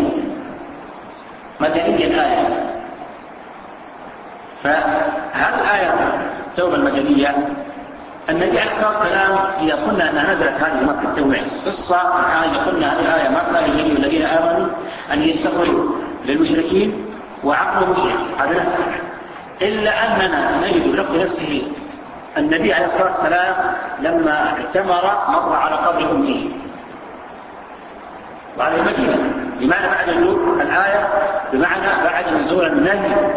مدنية الآية، فهذه الآية توبة المدنية. النبي عليه الصلاة والسلام إذا قلنا أنها نزلت هذه مكة التوبة قصة الآن إذا قلنا هذه الآية ما كان للنبي والذين آمنوا أن يستغفروا للمشركين وعقل مشرك هذا، إلا أننا نجد بلفظ نفسه النبي عليه الصلاة والسلام لما اعتمر مر على قبر أمه وعلى المدينة، بمعنى بعد نزول الآية بمعنى بعد نزول النهي،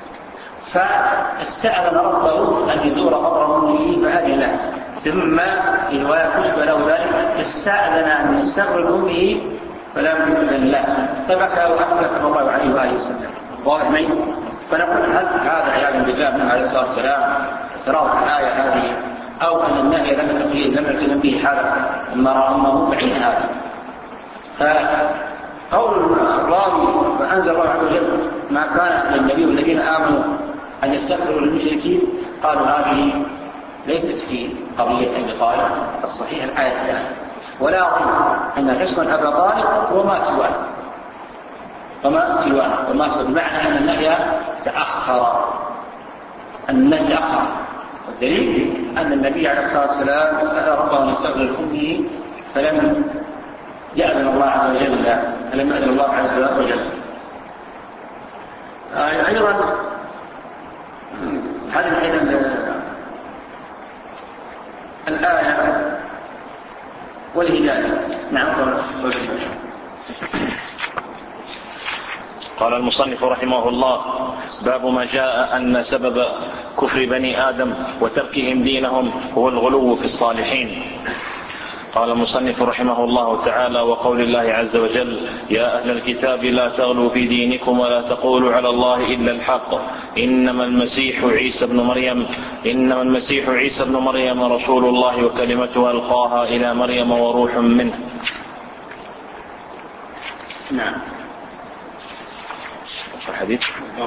فاستأذن ربه أن يزور قبر أمه فأذن له، ثم في رواية تشبه له ذلك استأذن أن يستغفر أمه فلم يؤذن له فبكى وأبكى صلى الله عليه وآله وسلم. واضح معي؟ فنقول هل هذا عياذا بالله من عليه الصلاة والسلام اعتراض الآية هذه، أو أن النهي لم يلتزم به حالة لما رأى أمه بعيد هذا؟ قول الراوي فأنزل الله عز وجل ما كان للنبي والذين آمنوا أن يستغفروا للمشركين، قالوا هذه ليست في قضية أبي طالب الصحيح الآية الثانية، ولا أظن أن تشمل أبا طالب وما سواه وما سواه وما سواه بمعنى أن النهي تأخر النهي تأخر. والدليل أن النبي عليه الصلاة والسلام سأل ربه أن يستغفر لأمه فلم يأذن الله عز وجل فلم يأذن الله عز وجل. أيضا هذه أيضا الآية والهداية. نعم. قال المصنف رحمه الله: باب ما جاء أن سبب كفر بني آدم وتركهم دينهم هو الغلو في الصالحين. قال المصنف رحمه الله تعالى: وقول الله عز وجل: يا أهل الكتاب لا تغلوا في دينكم ولا تقولوا على الله إلا الحق إنما المسيح عيسى بن مريم إنما المسيح عيسى بن مريم رسول الله وكلمته ألقاها إلى مريم وروح منه. نعم. الحديث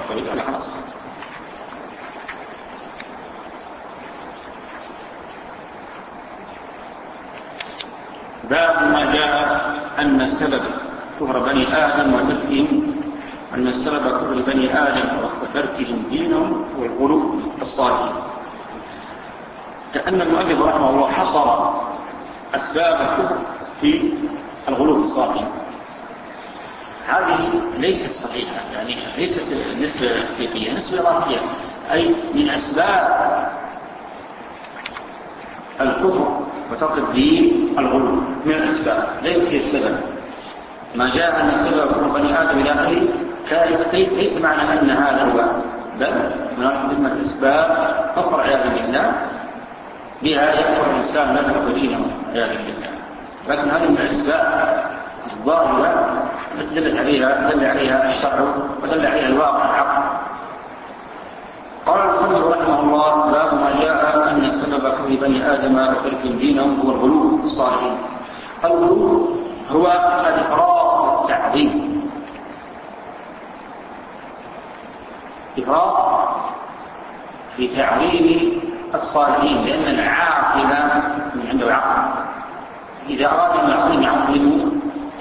باب ما جاء أن السبب كفر بني آدم وتركهم أن السبب كفر بني آدم وتركهم دينهم والغلو الصالحين. كأن المؤلف رحمه الله حصر أسباب الكفر في الغلو الصالحين. هذه ليست صحيحة، يعني ليست نسبة حقيقية، نسبة إضافية، أي من أسباب الكفر وترك الدين الغلو من الأسباب، ليس هي السبب. ما جاء أن السبب كفر بني آدم إلى آخره كالتقييد ليس معنى أن هذا هو، بل هناك من الأسباب كفر عياذا بالله بها يكفر الإنسان لا يكفر دينه عياذا بالله، لكن هذه من الأسباب الظاهرة التي دل عليها دل عليها الشرع ودل عليها الواقع العقل. قال المصنف رحمه الله: باب ما جاء أن سبب كفر بني آدم وتركهم دينهم هو الغلو في الصالحين. الغلو هو الإفراط والتعظيم، إفراط في تعظيم الصالحين، لأن العاقل من عنده عقل إذا أراد أن يعظم يعظم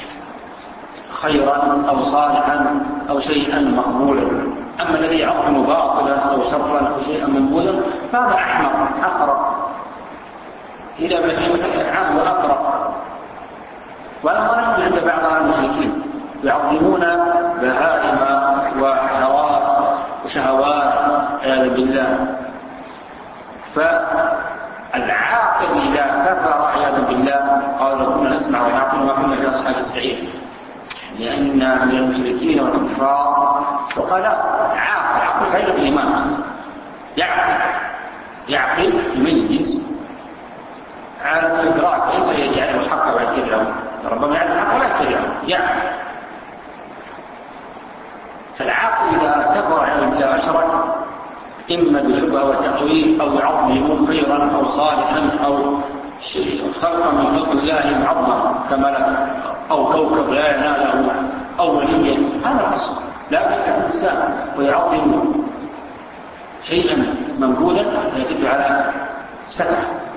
خيرا أو صالحا أو شيئا مقبولا. أما الذي يعظم باطلا أو شرا أو شيئا منبوذا فهذا أحمر أقرب إلى مشيئة الأنعام وأقرب. وأما عند بعض المشركين يعظمون بهائم وحشرات وشهوات عياذا بالله. فالعاقل إذا كفر عياذا بالله قال: كنا نسمع ونعقل وما كنا في أصحاب السعير، لأن من المشركين والكفار. وقال عاقل عقل غير الإيمان، يعقل يعقل يميز على الإدراك، ليس يجعل الحق ويتبعه، ربما يعلم الحق ولا يتبعه، يعقل. فالعاقل إذا كفر عن الله أشرك إما بشبهة وتأويل أو يعظم خيرا أو صالحا أو خلقا من خلق الله معظما كملك أو كوكب لا يناله أو وليا، هذا الأصل. لا بد الإنسان ويعظم شيئا منبوذا يدل على سفه،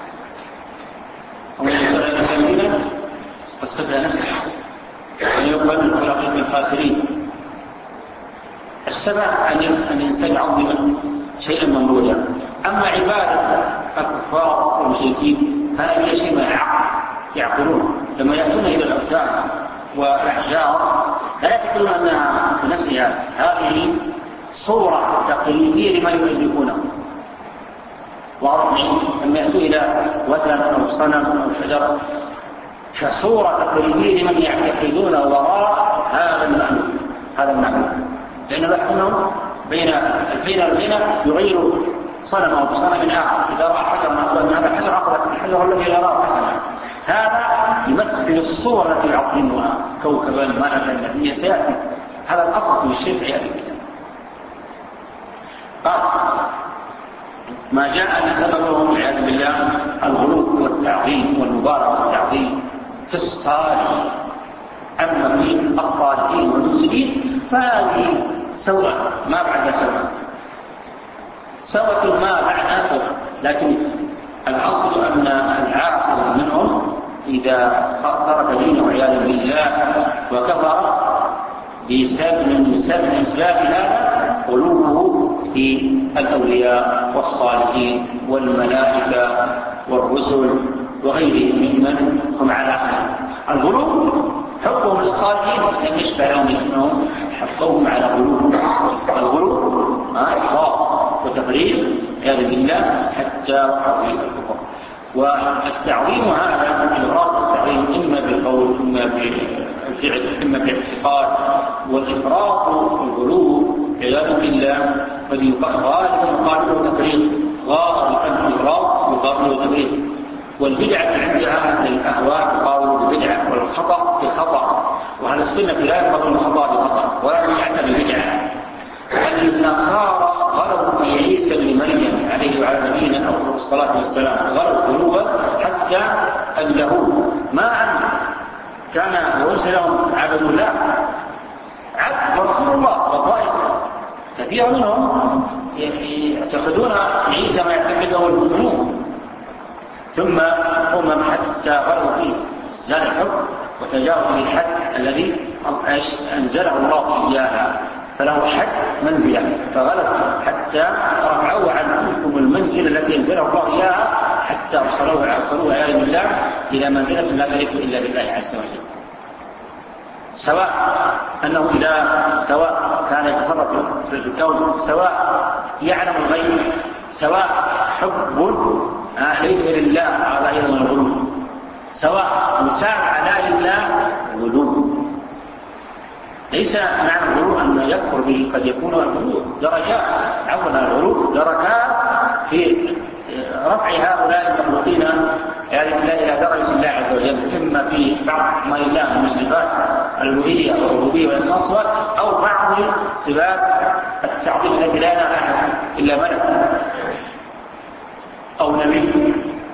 ومن يسأل الإنسان دينا فالسفه نفسه وأن يقبل من خلقه من الخاسرين. السبع أن الإنسان يعظم شيئا ممنوعا. أما عبادة الكفار والمشركين هذا شيء من العقل، يعقلون لما يأتون إلى الأوثان والأحجار لا يعتقدون أنها بنفسها، هذه صورة تقليدية لما يؤلفونه. واضح؟ لما يأتون إلى وثن أو صنم أو شجر كصورة تقليدية لمن يعتقدون وراء هذا المعنى هذا المعنى لأن بحثهم بين البين والبين يغير صنم أو صنم آخر. إذا رأى حجرا أقوى من هذا الحجر أقوى من الحجر الذي يراه حسنا، هذا يمثل الصورة التي يعظمها كوكبا ملكا نبيا سيأتي. هذا الأصل في الشرك عياذا بالله. قال: ما جاء أن سببهم عياذا بالله الغلو والتعظيم والمبالغة والتعظيم في الصالح. أما في الطالب والصالحين والمسلمين فهذه سواء ما بعد سواء سواء ما بعد سواء. لكن الأصل أن العاقل منهم إذا ترك دينه عياذا بالله وكفر بسبب من سبب أسباب هذا قلوبه في الأولياء والصالحين والملائكة والرسل وغيرهم ممن هم على خير. الغلو حبهم للصالحين لم يشبع لهم انهم حبوهم على قلوبهم. الغلو إفراط وتفريط عياذا بالله حتى وقعوا في الكفر. والتعظيم هذا الإفراط والتعظيم إما بالقول إما بالفعل إما بالاعتقاد. والإفراط والغلو عياذا بالله غالبا يقابله تفريط غالبا الإفراط يقابله تفريط. والبدعة عندها الأهواء تقابل البدعة والخطأ بخطأ. وهذا السنة لا يقابل الخطأ بخطأ ولا يعنى بالبدعة. النصارى غلوا في عيسى بن مريم عليه وعلى نبينا أفضل الصلاة والسلام غلوا قلوبا حتى اليهود ما أن كان ورسلهم عبدوا الله عبد ورسول الله وطائفة كثير منهم يعتقدون عيسى ما يعتقده المؤمنون ثم أمم حتى غلوا فيه زاد الحب وتجاوزوا الحد الذي أنزله الله إياها فله حد منزلة فغلط حتى رفعوا عنكم المنزلة التي أنزله الله إياها حتى أرسلوها أرسلوها عياذا بالله إلى منزلة لا تليق إلا بالله عز وجل. سواء أنه إذا سواء كان يتصرف في الكون سواء يعلم الغيب سواء حب ليس لله هذا أيضا الغلو سواء متابعة لا لله غلو. ليس معنى الغلو أن يكفر به قد يكون الغلو درجات عفوا الغلو دركات في رفع هؤلاء المخلوقين يعني إلى درجة الله عز وجل إما في بعض ما يلاه من صفات الألوهية والربوبية والإخلاص أو بعض صفات التعظيم التي لا ينال أحد إلا ملك أو نبي.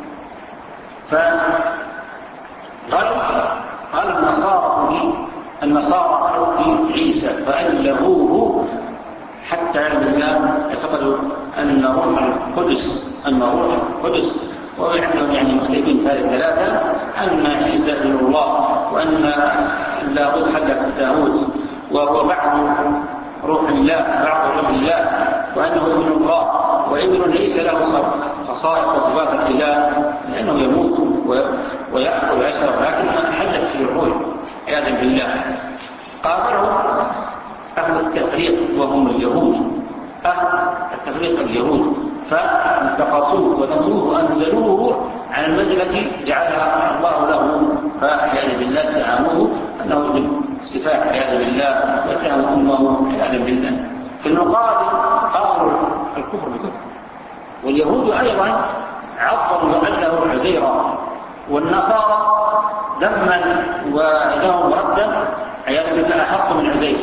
فقال قال النصارى به النصارى قالوا في عيسى فألهوه حتى بالله اعتقدوا أن روح القدس أن روح القدس وعندهم يعني مختلفين في هذه الثلاثة أن عيسى ابن الله وأن الله حل في الساهوت وهو بعض روح الله بعض روح الله وأنه ابن الله وابن ليس له خصائص وصفات الإله لأنه يموت ويأكل ويشرب لكن حلت في الروح عياذا بالله. قابلوا أهل التفريق وهم اليهود أهل التفريق اليهود فانتقصوه ونزوه وأنزلوه عن المنزلة جعلها الله له فعياذا بالله اتهموه أنه من صفات عياذا بالله واتهموا أمه عياذا بالله. في المقابل قالوا الكفر بكفر. واليهود أيضا عظموا أنه عزيرا والنصارى لما ولهم ردا عياذا بالله أحق من عزير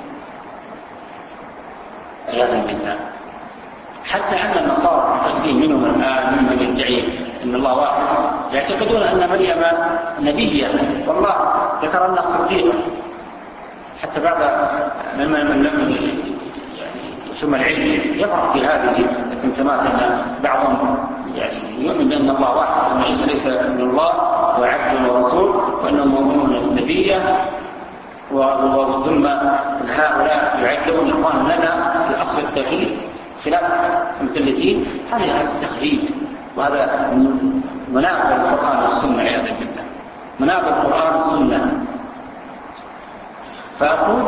عياذا بالله. حتى أن النصارى المتقدمين منهم الآن ممن يدعي أن الله واحد يعتقدون أن مريم نبية والله ذكر لنا الصديق حتى بعد ممن لم ثم العلم يفرح في هذه الانتماء أن بعضهم يعني يؤمن بأن الله واحد وأن عيسى ليس ابن الله وعبد ورسول وأنه مؤمن نبيا وثم هؤلاء يعدون إخوان لنا في أصل التوحيد خلاف المثلثين. هذا التخريج وهذا مناقض القرآن والسنة عياذا بالله مناقض القرآن والسنة. فأقول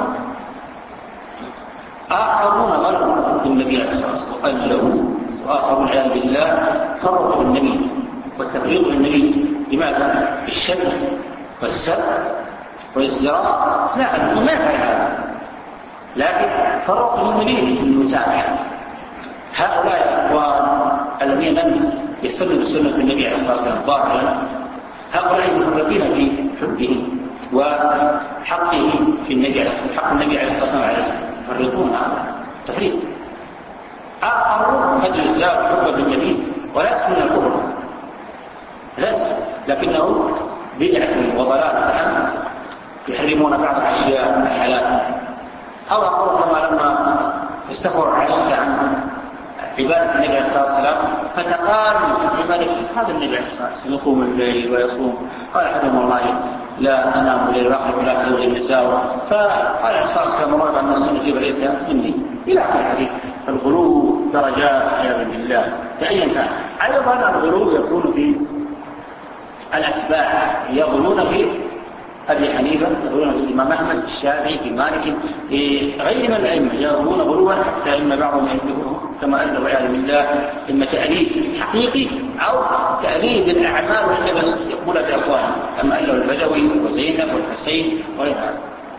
آخرون غلوا بالنبي عليه الصلاة والسلام قلوا وآخرون عياذا بالله فرقوا بالنبي والتفريط بالنبي. لماذا؟ بالشد والسب والازدراء لا أنه ما يفعل هذا لكن فرقوا بالنبي بالمسامحة. هؤلاء الأخوان الذين لم يستنوا بسنة النبي عليه الصلاة والسلام ظاهرا هؤلاء مفرطين في حبه وحقه في النبي عليه الصلاة حق النبي عليه الصلاة والسلام يفرطون هذا تفريط. آخرون قد يزداد حبا بالنبي ولا يسمون الكفر ليس لكنه بدعة وضلالة يحرمون بعض الأشياء حلال، أو أقول كما لما استفروا عائشة عن عبادة النبي عليه الصلاة والسلام فتقارن عبادة هذا النبي عليه الصلاة والسلام يقوم الليل ويصوم، قال أحدهم والله لا أنام الليل وآخر ولا أخرج النساء، فقال عليه الصلاة والسلام مرة أن السنة جيب ليس مني إلى آخر الحديث. فالغلو درجات عياذا بالله فأيا كان. أيضا الغلو يكون في الأتباع، يغلون في أبي حنيفة، يغلون في الإمام أحمد، الشافعي، في مالك، في غير من الأئمة يغلون غلوا حتى إن بعضهم يكذبهم كما أنه والعياذ بالله إما تأليف حقيقي أو تأليف الأعمال التي يقولها بأقوالهم كما أنه البدوي وزينب والحسين وغير هذا.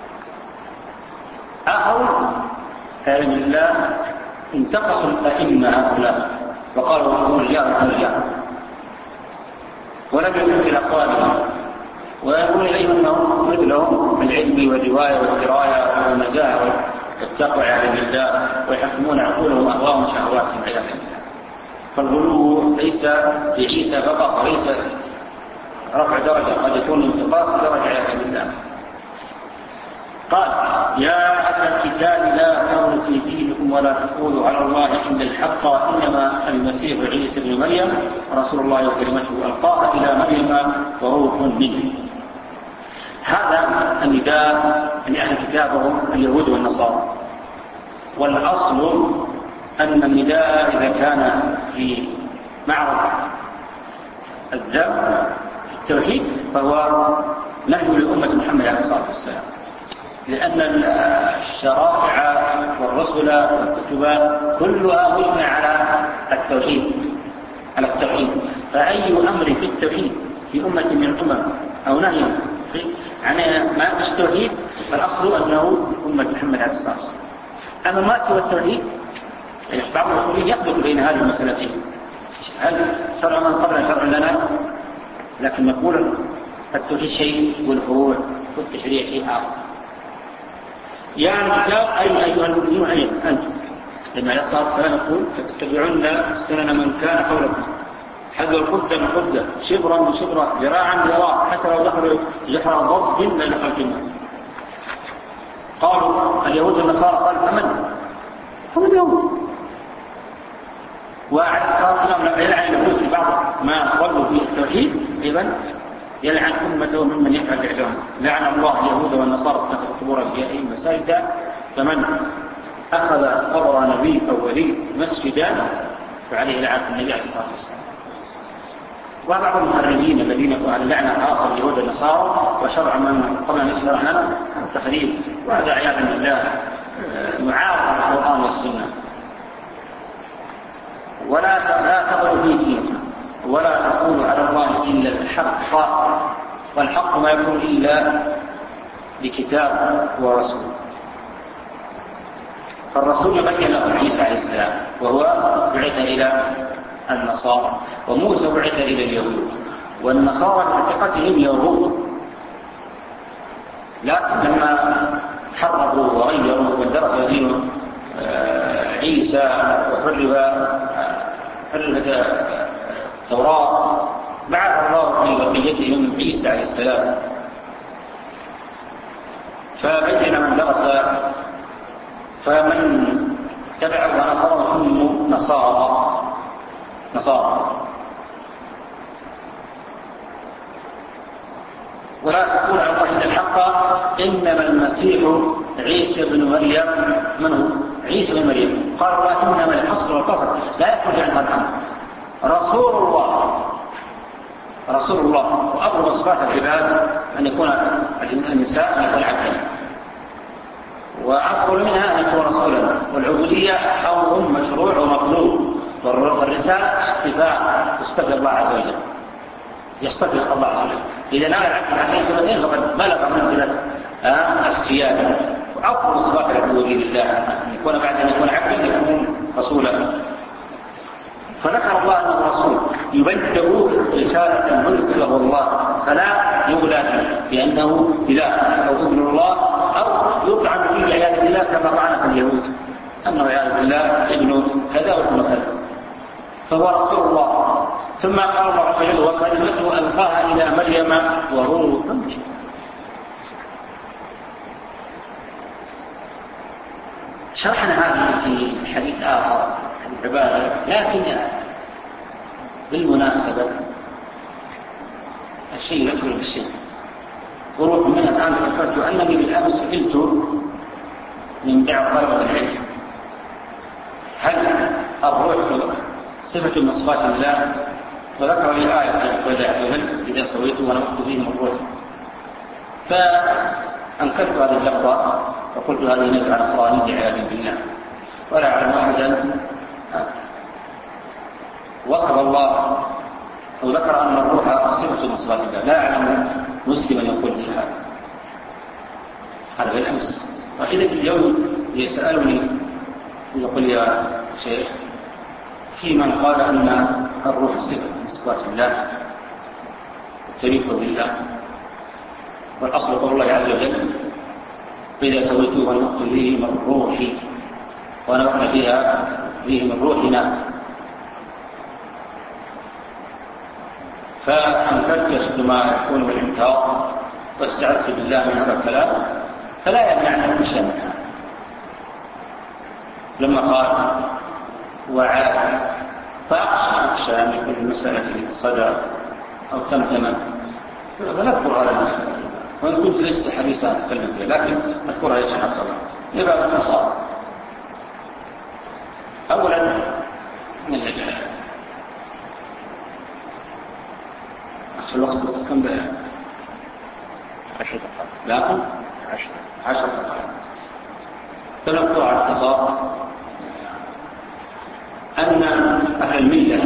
آخر والعياذ بالله انتقصوا الأئمة هؤلاء وقالوا هم رجال رجال ولم يكن في أقوالهم، ويقول إليهم أنهم مثلهم بالعلم والرواية والدراية والمزاهر والتقوى عياذا بالله، ويحكمون عقولهم وأهواءهم وشهواتهم عياذا بالله. فالغلو ليس في عيسى فقط، وليس رفع درجة، قد يكون انتقاص درجة عياذا بالله. قال يا أهل الكتاب لا تغلوا في دينكم ولا تقولوا على الله إلا الحق، إنما المسيح عيسى بن مريم رسول الله وكلمته ألقاها إلى مريم وروح منه. هذا النداء لأهل كتابهم اليهود والنصارى، والأصل أن النداء إذا كان في معرض الذم التوحيد فهو نهي لأمة محمد عليه الصلاة والسلام، لأن الشرائع والرسل والكتب كلها مجمع على التوحيد على التوحيد فأي أمر في التوحيد في أمة من الأمم أو نهي عن ما في التوحيد فالأصل أنه أمة محمد عليه الصلاة والسلام. أما ما سوى التوحيد بعض الرسولين يخلط بين هذه المسألتين، هل شرع من قبل شرع لنا، لكن نقول التوحيد شيء والفروع والتشريع شيء آخر. يا الكتاب أي أيها المؤمنون أيها أنتم، لما عليه الصلاة والسلام يقول تتبعون سنن من كان قبلكم حذو القدة من قدة شبرا من شبرا ذراعا ذراع حتى لو دخلوا جحر الضب لا دخل الجنة. قالوا اليهود والنصارى قالوا فمن هم اليهود، وعليه الصلاة والسلام لما يلعن اليهود في بعض ما ظلوا في التوحيد إذن يلعن أمته ممن يفعل فعلهم. لعن الله اليهود والنصارى اتخذوا قبور أنبيائهم مساجدا، فمن أخذ قبر نبي أو ولي مسجدا فعليه لعنة النبي عليه الصلاة والسلام. وبعض المحرمين الذين يقولون اللعنة خاصة باليهود والنصارى وشرع من قبل أن يشرع لنا التخريب، وهذا عياذا بالله معارض القرآن والسنة. ولا تغلوا في دينكم ولا تقولوا على الله إلا الحق، والحق ما يكون إلا بكتاب ورسول. فالرسول بين له عيسى عليه السلام وهو بعث إلى النصارى، وموسى بعث إلى اليهود، والنصارى بحقيقتهم يهود، لا لما حرفوا وغيروا ودرس دين عيسى وحرف التوراة بعث الله في بقيتهم عيسى عليه السلام. فبين من درس فمن تبعه ونصره هم نصارى نصارى ولا تقول على الله إلا الحق، إنما المسيح عيسى بن مريم. من هو عيسى بن مريم؟ قال الله إنما الحصر والقصر لا يخرج عنها الأمر. رسول الله رسول الله وأبرز صفات العباد أن يكون النساء أن يكون عبدا، وأفضل منها أن يكون رسولا. والعبودية حول مشروع ومطلوب، والرسالة استفاء استفى الله عز وجل، يستفى الله عز وجل. إذا نال العبد هاتين سنتين فقد بلغ منزلة السيادة. وأفضل صفات العبودية لله أن يكون بعد أن يكون عبدا يكون رسولا. فذكر الله أنه رسول يبدأ رسالة مرسله الله، فلا يغلى بأنه إله أو ابن الله أو يطعن فيه عياذ بالله كما طعنت اليهود أنه عياذ بالله ابن كذا وابن كذا، فهو رسول الله. ثم قال الله عز وجل وكلمته ألقاها إلى مريم وروح منه. شرحنا هذا في حديث آخر حديث عبادة، لكن بالمناسبة الشيء يدخل في الشيء. وروح من الآن فكرت أنني بالأمس قلت من دعوة طلبة العلم هل الروح صفة من صفات الله؟ وذكر لي آية قال عز وجل إذا سويت ونفخت فيه من الروح، فأنكرت هذه اللفظة وقلت هذه نزعة نصرانية عياذا بالله، ولا أعلم أحدا وصف الله أو ذكر أن الروح صفة من صفات الله. لا أعلم مسلما يقول لي هذا هذا بالأمس. وإذا اليوم يسألني يقول يا شيخ في من قال أن الروح صفة من صفات الله تليق بالله، والأصل قول الله عز وجل فإذا سويته ونفخت فيه من روحي ونفخنا فيها فيه من روحنا. فأنكرت ما يكون بالإنكار واستعذت بالله من هذا الكلام، فلا يمنعني الإشياء منها. لما قال وعاد فأخشى أخشى أن يكون المسألة صدى أو تمتمة، فنذكر هذا المسألة، وإن كنت لسه حديثا أتكلم فيها، لكن أذكرها يا شيخ عبد الله يبقى باختصار. أولا من الهجرة أخشى الوقت كم بقى؟ عشر دقائق. لكن عشر عشر دقائق. فنذكر على اختصار أن أهل الملة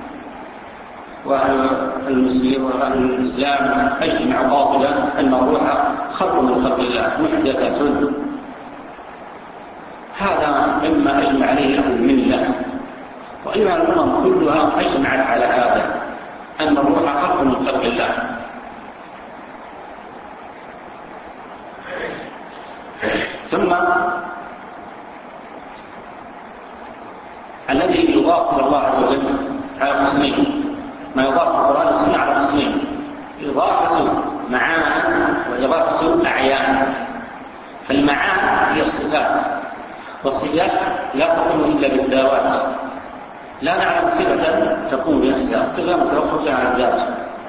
وأهل المسلمين وأهل الإسلام أجمع قاطبة أن الروح خلق من خلق الله محدثة. هذا مما أجمع عليه أهل الملة، وإما الأمم كلها أجمعت على هذا أن الروح خلق من خلق الله. ثم الذي يضاف إلى الله عز وجل على قسمين، ما يضاف في القرآن والسنة على قسمين: إضافة معاني وإضافة أعيان. فالمعاني هي الصفات، والصفات لا تكون إلا بالذوات، لا نعلم صفة تكون بنفسها، الصفة متوقفة على الذات.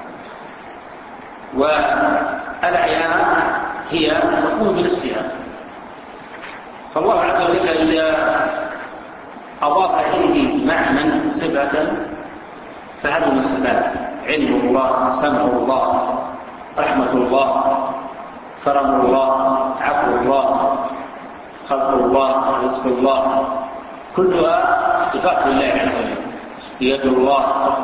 والأعيان هي تكون بنفسها. فالله عز وجل إذا أضاف إليه معنى صفة فهذه من الصفات: علم الله، سمع الله، رحمة الله، كرم الله، عفو الله، خلق الله، رزق الله، كلها صفات لله عز وجل. يد الله،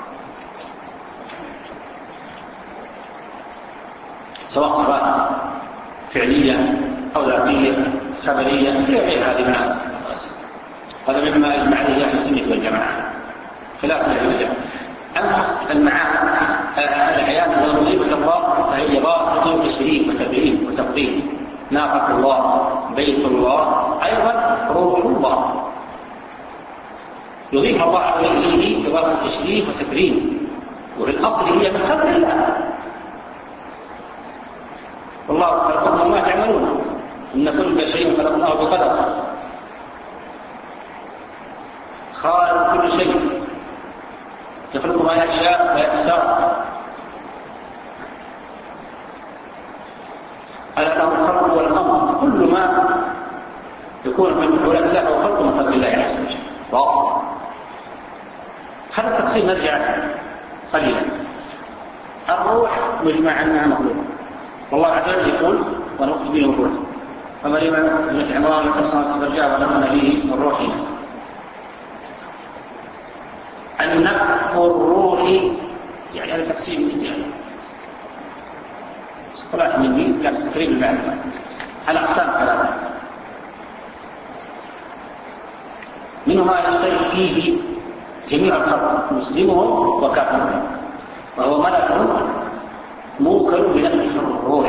سواء صفات فعلية أو ذاتية خبرية غير هذه الناس. هذا مما يجمع عليه أهل السنة والجماعة خلاف العلم. أما المعاني الأعيان ونظيفة الله فهي ضابطة تشريف وتكريم وتقديم. ناقة الله، بيت الله، أيضا روح الله، يضيف الله إليه إضافة تشريف وتكريم، وفي الأصل هي من خلق الله. والله خلقكم ما تعملون، إن كل شيء خلقناه بقدر. خالق كل شيء، يخلق ما يشاء ويختار. ألا له الخلق والأمر، كل ما يكون من مفعولات الله وخلق من خلق الله عز وجل. واضح؟ هذا التقسيم نرجع قليلا. الروح مجمع أنها مخلوقة، والله عز وجل يقول ونفخ فيه من الروح، فمريم بنت عمران لقد ترجع ونفخنا فيه من روحنا. النفخ الروح يعني هذا تقسيم يعني اصطلاح مني لكن تقريب المعنى على أقسام ثلاثة. منها يشترك فيه جميع الخلق مسلمهم وكافرهم، وهو ملك موكل بنفخ الروح.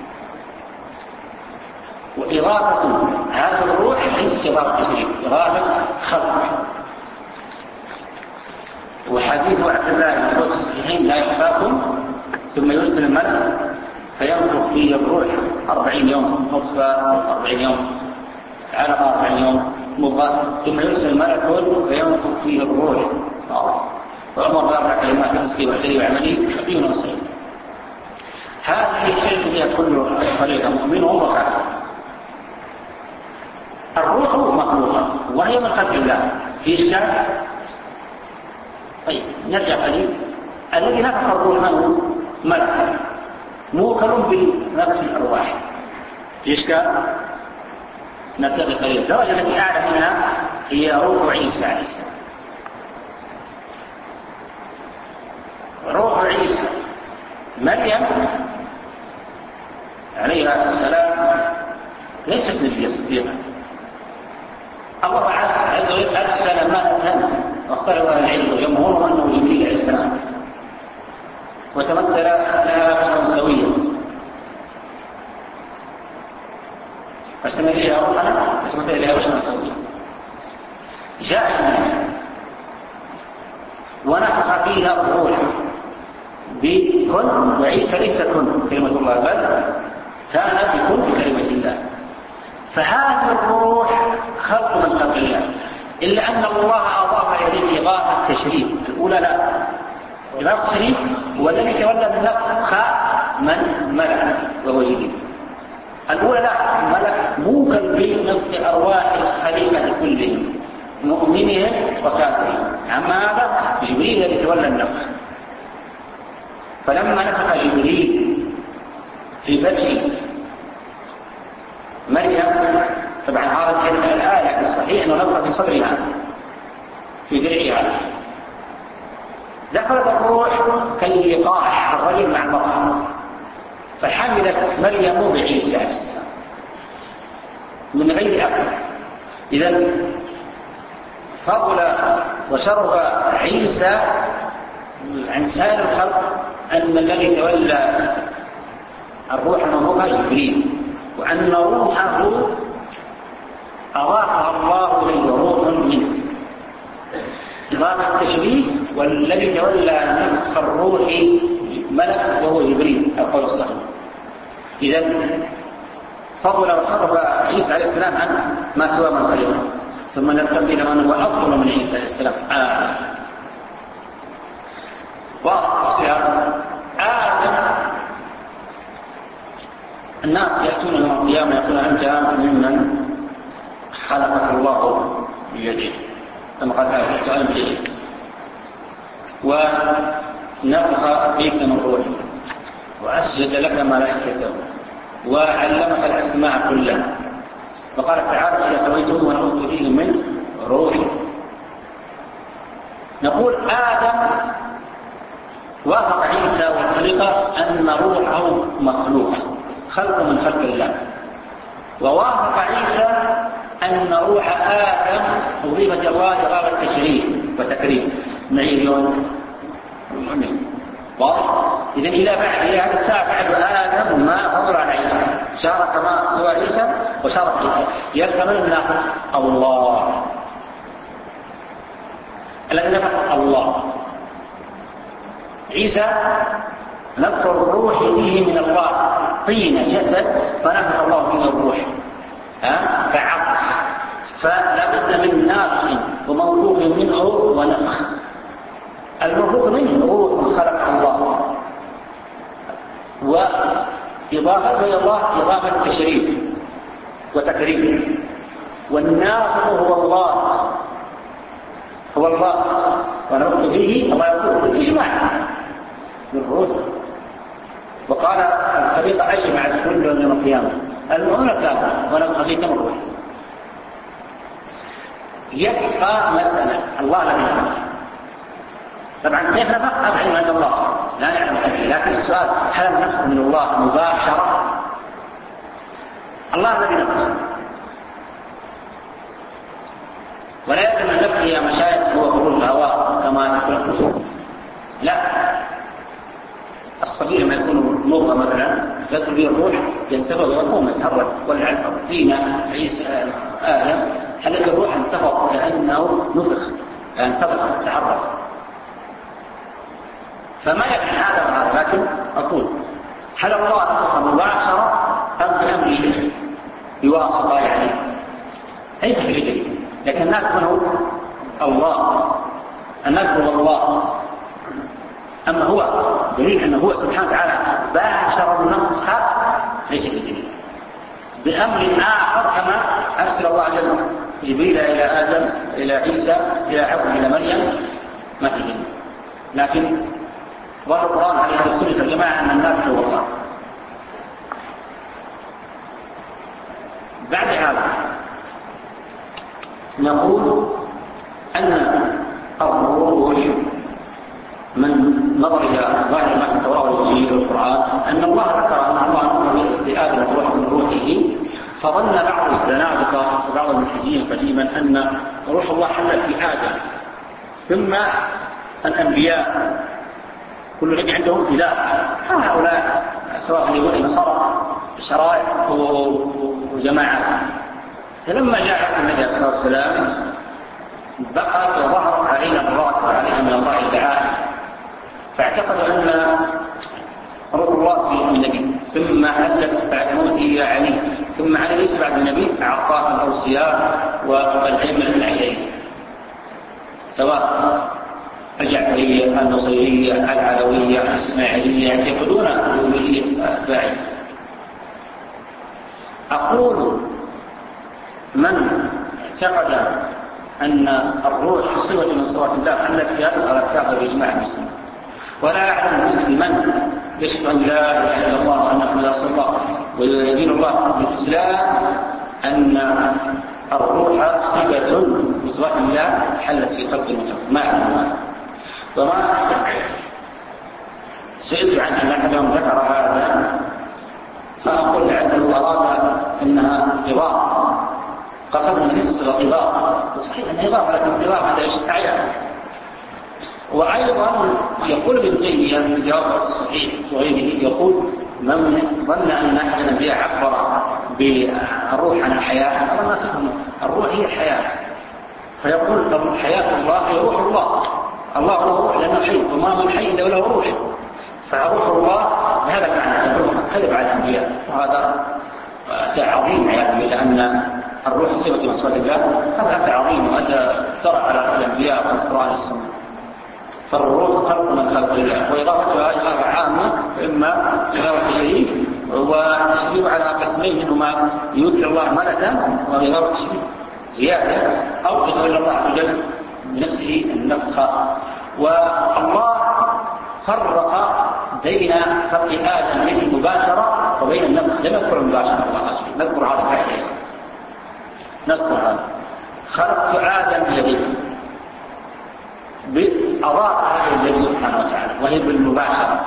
وإرادة هذا الروح ليست إرادة تشريف، إرادة خلق. وحديث عبد الله بن الصحيحين لا يخفاكم ثم يرسل الملك فينفخ فيه الروح أربعين يوم، نطفة أربعين يوم، على أربعين يوم مضغة ثم يرسل ملك فينفخ فيه الروح وأمر بأربع كلمات تسقي وحدي وعملي شقي وسعيد. هذه شيء فيها كل طريقة مؤمن وكافر. الروح مخلوقة وهي من خلق الله في إشكال. طيب نرجع قليل. الذي نفخ الروح منه ملك موكل بنفخ الأرواح في إشكال. نبتغي قليل. الدرجة التي أعلى منها هي روح عيسى عليه السلام. روح عيسى مريم عليها السلام ليست نبيا صديقا. الله عز وجل أرسل ملكا واختلف العلم جمهور أنه جبريل عليه السلام وتمثل لها بشرا سويا فاستمر إليها روحنا فاستمر إليها بشرا سويا. جاء الملك ونفخ فيها الروح بكن وعيسى ليس كن كلمة الله بل كان بكن بكلمة الله. فهذا الروح خلق من خلق الله إلا أن الله أضاف إليه إضافة التشريف. الأولى لا إضافة التشريف والذي تولى النفخ من ملك وهو جبريل. الأولى لا ملك موكل بنفخ أرواح الخليقة كلهم مؤمنهم وكافرهم. أما هذا جبريل الذي تولى النفخ. فلما نفخ جبريل في فرج مريم طبعا هذا الآية الصحيح أنه نفخ في صدرها في درعها دخلت الروح كاللقاح الرجل مع المرأة فحملت مريم بعيسى من غير أكل. إذن فضل وشرف عيسى عن سائر الخلق أن الذي تولى الروح الموهوبة جبريل وأن روحه أضافها الله إليه روح منه إضافة التشريف. والذي تولى نفخ الروح ملك وهو جبريل القول الصحيح. إذن فضل وشرف عيسى عليه السلام عن ما سوى من خلقه. ثم نرتقي إلى من هو أفضل من عيسى عليه السلام آدم. وأصير آدم الناس يأتون يوم القيامة يقولون أنت ممن خلقك الله بيده كما قال هذا السؤال بيده ونفخ فيك من روحه وأسجد لك ملائكته وعلمك الأسماء كلها وقال تعالى إذا سويته ونفخت فيه من روحي. نقول آدم وافق عيسى والخليقة أن روحه مخلوق خلق من خلق الله. ووافق عيسى أن روح آدم أضيفت الله إضافة تشريف وتكريم معيون المؤمن. إذن إلى بعد إلى هذا الساعة بعد آدم ما فضل على عيسى شارك ما سوى عيسى وشارك عيسى يكملنا الله الذي نفخ الله. عيسى نفخ الروح فيه من الله طين جسد فنفخ الله فيه الروح فعقص فلا بد من نافخ وموروث منه ونفخ. الموروث منه روح خلق الله وإضافته إلى الله إضافة تشريف وتكريم. والنافخ هو الله هو الله ونفخ به الله يقول بالإجماع بالروح. وقال الخليقة أجمعت كل يوم القيامة المؤمن كافر ونفخ فيه كم الروح. يبقى مسألة الله لا يعلم طبعا كيف نفخ أبعد عند الله لا نعلم كيف. لكن السؤال هل النفخ من الله مباشرة؟ الله الذي نفخ ولا يلزم أن نفخ يا مشايخ هو خروج الهواء كما تقول لا. الصغير لما يكون مضغة مثلا يدخل فيه الروح ينتفض ويقوم يتحرك والعلم فينا عيسى آدم حلت الروح انتفض كأنه نفخ انتفض تحرك فما يكفي هذا وهذا. لكن أقول هل الله نفخ مباشرة أم بأمره بواسطة يعني ليس في دليل، لكن النفخ هو الله، النفخ هو الله. أما هو دليل أنه هو سبحانه وتعالى باشر النفخ ليس في دليل. بأمر آخر كما أرسل الله عز وجل جبريل إلى آدم إلى عيسى إلى عبد إلى مريم ما في دليل. لكن ظهر القرآن عليه السنة الجماعة أن النفخ هو الله. بعد هذا نقول أن الروح من نظر إلى ظاهر ما في التوراة والإنجيل والقرآن أن الله ذكر أن الله نظر لآدم الروح من روحه، فظن بعض الزنادقة وبعض الملحدين قديما أن روح الله حل في آدم، ثم الأنبياء كل نبي عندهم إله، هؤلاء سواء اليهود النصارى شرائع وجماعات. فلما جاء النبي صلى الله عليه وسلم بقت وظهرت علينا الرات وعليها من الله تعالى، فاعتقدوا أن روح الله في النبي، ثم حدث بعد موته علي، ثم علي ليس بعد النبي أعطاه الأوصياء والأئمة العليين سواء الجعفرية النصيرية العلوية الإسماعيلية يعتقدون بألوهية أتباعه. أقول من اعتقد أن الروح صفة من صفات الله حلت في هذا على الكافر بإجماع المسلمين، ولا يعلم مسلما يشهد أن لا إله إلا الله وأن محمدا رسول الله ويدين الله بالإسلام أن الروح صفة من صفات الله حلت في قلب المتوفى، ما يعلم. وما سئلت عن أن أحدهم ذكر هذا فأقول لعله أراد أنها إضافة، قصد من نسبة الإضافة، وصحيح أنها إضافة لكن الإضافة هذا يشتع عيان. وأيضا يقول ابن تيمية في جواب الصحيح وغيره يقول من ظن أن أحد الأنبياء عبر بالروح عن الحياة، هذا ما سمعنا، الروح هي الحياة، فيقول حياة الله هي روح الله، الله هو روح لأنه حي، وما من حي إلا له روح، فروح الله بهذا المعنى يقول كذب على الأنبياء، وهذا عظيم يعني، لأن الروح صفة من صفات الله، هذا عظيم وهذا ترى على الأنبياء والقرآن السنة. فالروح خلق من خلق الله، وإضافتها إضافة عامة، إما إضافة تشريف وتشريف على قسمين منهما يذكر الله ملكا وإضافة تشريف زيادة، أو يذكر الله عز وجل بنفسه النفخة. والله فرق بين خلق آدم منه مباشرة وبين النفخ، لم يذكر المباشرة الله أصلي، نذكر هذا الحديث، نذكر هذا خلقت آدم بيده بأضاء هذا الجل سبحانه وتعالى وهي بالمباشرة.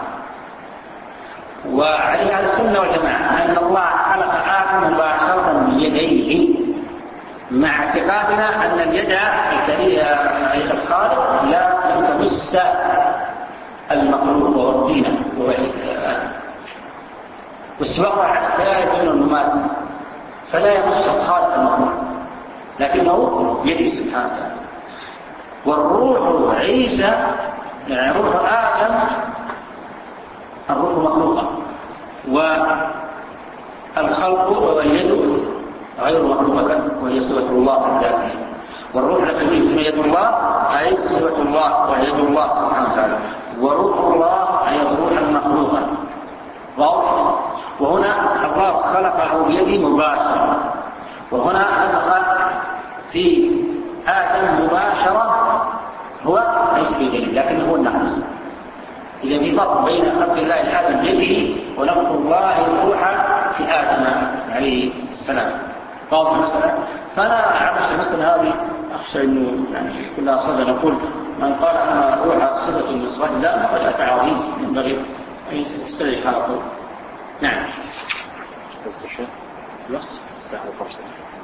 وعليها السنة والجماعة أن الله خلق آدم مباشرة بيديه، مع اعتقادنا أن اليد الكريمة الخالق لا تمس المخلوق والدين والسباق والعكس فلا يكون المماسة، فلا يمس الخالق المخلوق لكنه بيده سبحانه وتعالى. والروح عيسى يعني روح آدم الروح مخلوقة، والخلق واليد غير مخلوقة وهي صفة الله الذاتية. والروح التي في يد الله أي صفة الله ويد الله سبحانه وتعالى، وروح الله أي الروح المخلوقة. وهنا الله خلقه بيده مباشرة، وهنا أدخل في آدم مباشرة هو ليس بدليل لكنه هو النقص. إذا في فرق بين خلق الله آدم بيده ونفخ الله الروح في آدم عليه السلام. واضح المسألة؟ فأنا أعرف المسألة هذه أخشى أنه يعني كلها صدى نقول من قال أن روح صفة من صفات الله فقد أتى عظيم ينبغي أن يستريح هذا القول. نعم. قلت الشيء الوقت الساعة فرصة.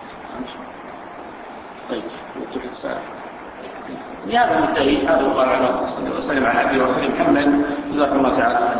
طيب وقت الساعة. لهذا منتهي. هذا وقال على وسلم على عبده ورسوله محمد جزاكم الله تعالى.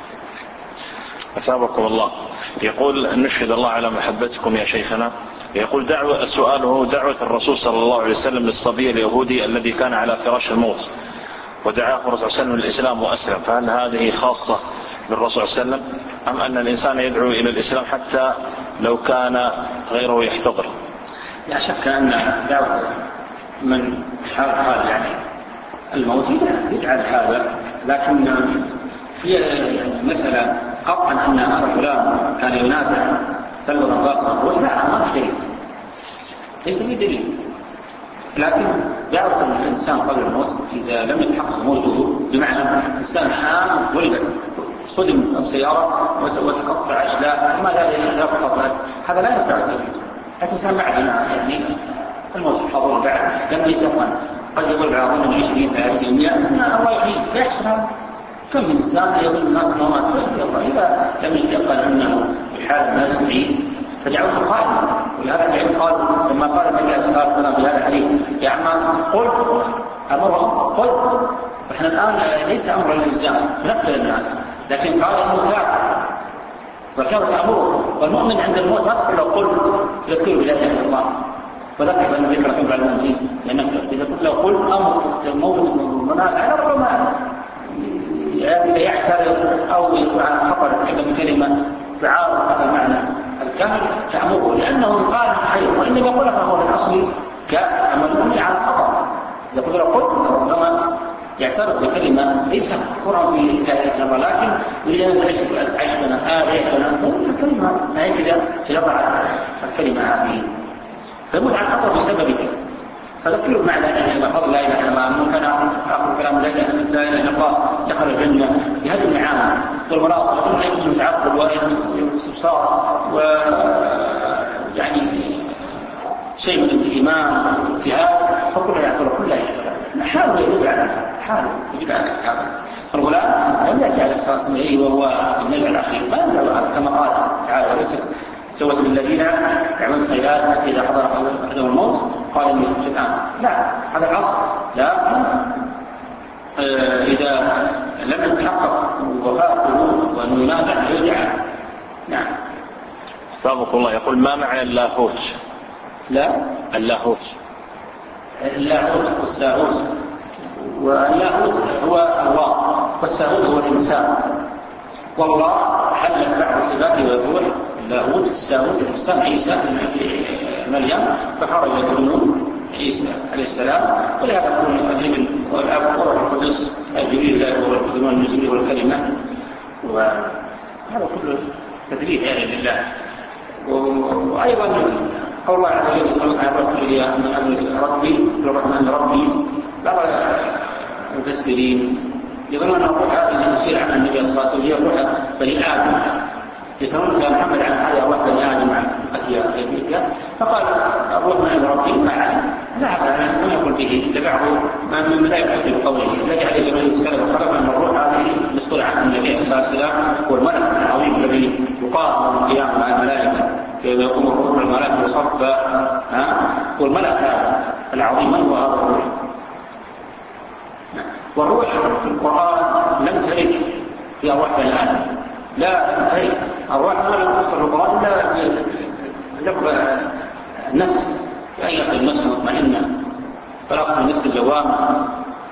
أثابكم الله. يقول نشهد الله على محبتكم يا شيخنا. يقول دعوة سؤاله دعوة الرسول صلى الله عليه وسلم للصبي اليهودي الذي كان على فراش الموت ودعاه الرسول صلى الله عليه وسلم للإسلام وأسلم، فهل هذه خاصة بالرسول صلى الله عليه وسلم أم أن الإنسان يدعو إلى الإسلام حتى لو كان غيره يحتضر؟ لا شك أن دعوة من حال حال يعني الموت يجعل هذا، لكن في مسألة قطعا أن هذا فلان كان ينافع تلو الباصر الروح، لا ما في دليل، ليس في دليل. لكن دعوة الإنسان قبل الموت إذا لم يتحقق موته، بمعنى الإنسان حام ولد صدم بسيارة وتقطع أشلاء ثم لا يتقطع، هذا لا ينفع التوحيد. الإنسان بعدنا يعني الموت الحاضر بعد لم يتقن، قد يقول بعضهم من عشرين ثلاثين مئة ما الله يحيي لا يحصل. كم من إنسان يقول الناس أنه ما تفعل الله إذا لم يتقن أنه بحال الناس سعيد فدعوته قائمة. ولهذا العلم قال لما قال النبي عليه الصلاة والسلام في هذا الحديث يا عم قل أمرهم قل، فإحنا الآن ليس أمر الإلزام نقتل الناس، لكن قال إنه كافر وكافر أمره. والمؤمن عند الموت ما تقول له قل يذكر بلا إله إلا الله وذكر بأن ذكركم بعد المؤمنين، لأنك إذا قلت له قل أمر موت المناس على ربما يعترض أو يطلع خطر يتكلم كلمة تعارض هذا المعنى الكامل تأمره، لأنه قال خير، وإنما يقول فهو في الأصل كأمر المؤمن على الخطأ. يقول له قل ربما يعترض بكلمة ليس كفرا في الله، ولكن إذا نزل عشتنا آلهتنا الكلمة ما هكذا سيضع الكلمة هذه فيموت على الخطأ بسببك. فذكروا معنى أن فضل لا إله إلا الله، ممكن آخر كلام لا إله إلا الله دخل الجنة بهذه المعاني والمراقبة ثم يكون متعقل واستبصار ويعني شيء من الإيمان والاجتهاد، فكل يعتبر كلها حاول يجب على حاله يجب على هذا. الغلام لم يأتي على الأساس إليه وهو النزع الأخير، ما ينزع كما قال تعالى وليس سوى الذين يعملون السيئات إذا حضر أحدهم الموت قال إني تبت الآن، لا هذا العصر لا. آه إذا لم يتحقق وفاته وأنه ينازع يرجع. نعم. سابق الله يقول ما معنى اللاهوت؟ لا اللاهوت اللاهوت والساهوت، واللاهوت هو الله والساهوت هو الإنسان، والله حلت بعض صفاته ويقول اللاهوت الساهوت الإنسان عيسى مريم فخرج منه عيسى عليه السلام، ولهذا يكون تقريبا والأب والروح القدس الجبريل هو النزول والكلمة، وهذا كله تدريب يعني لله. وأيضا قول الله عز وجل صلى الله عليه وسلم ربي الرحمن ربي، بعض المفسرين يقولون أن الروح هذه تشير عن النبي صلى الله عليه وسلم هي روح بني آدم، يسألون كان محمد عن هذا روح بني آدم عن أتيا يبيك، فقال الروح من ربي ما علم لا ما يقول به لبعضه ما لا يقصد بقوله الذي عليه جميع السلف وخلق أن الروح هذه مسؤول عنه النبي صلى الله عليه وسلم هو الملك العظيم الذي يقام يوم القيامة مع الملائكة كما يقوم الروح الملائكة صفا، هو الملك هذا العظيم من هو هذا الروح. والروح في القرآن لم ترد في أرواح بني آدم، لا ترد أرواح ما لم تذكر في القرآن إلا لقب النفس كأنك النفس مطمئنة فلقب النفس اللوامة.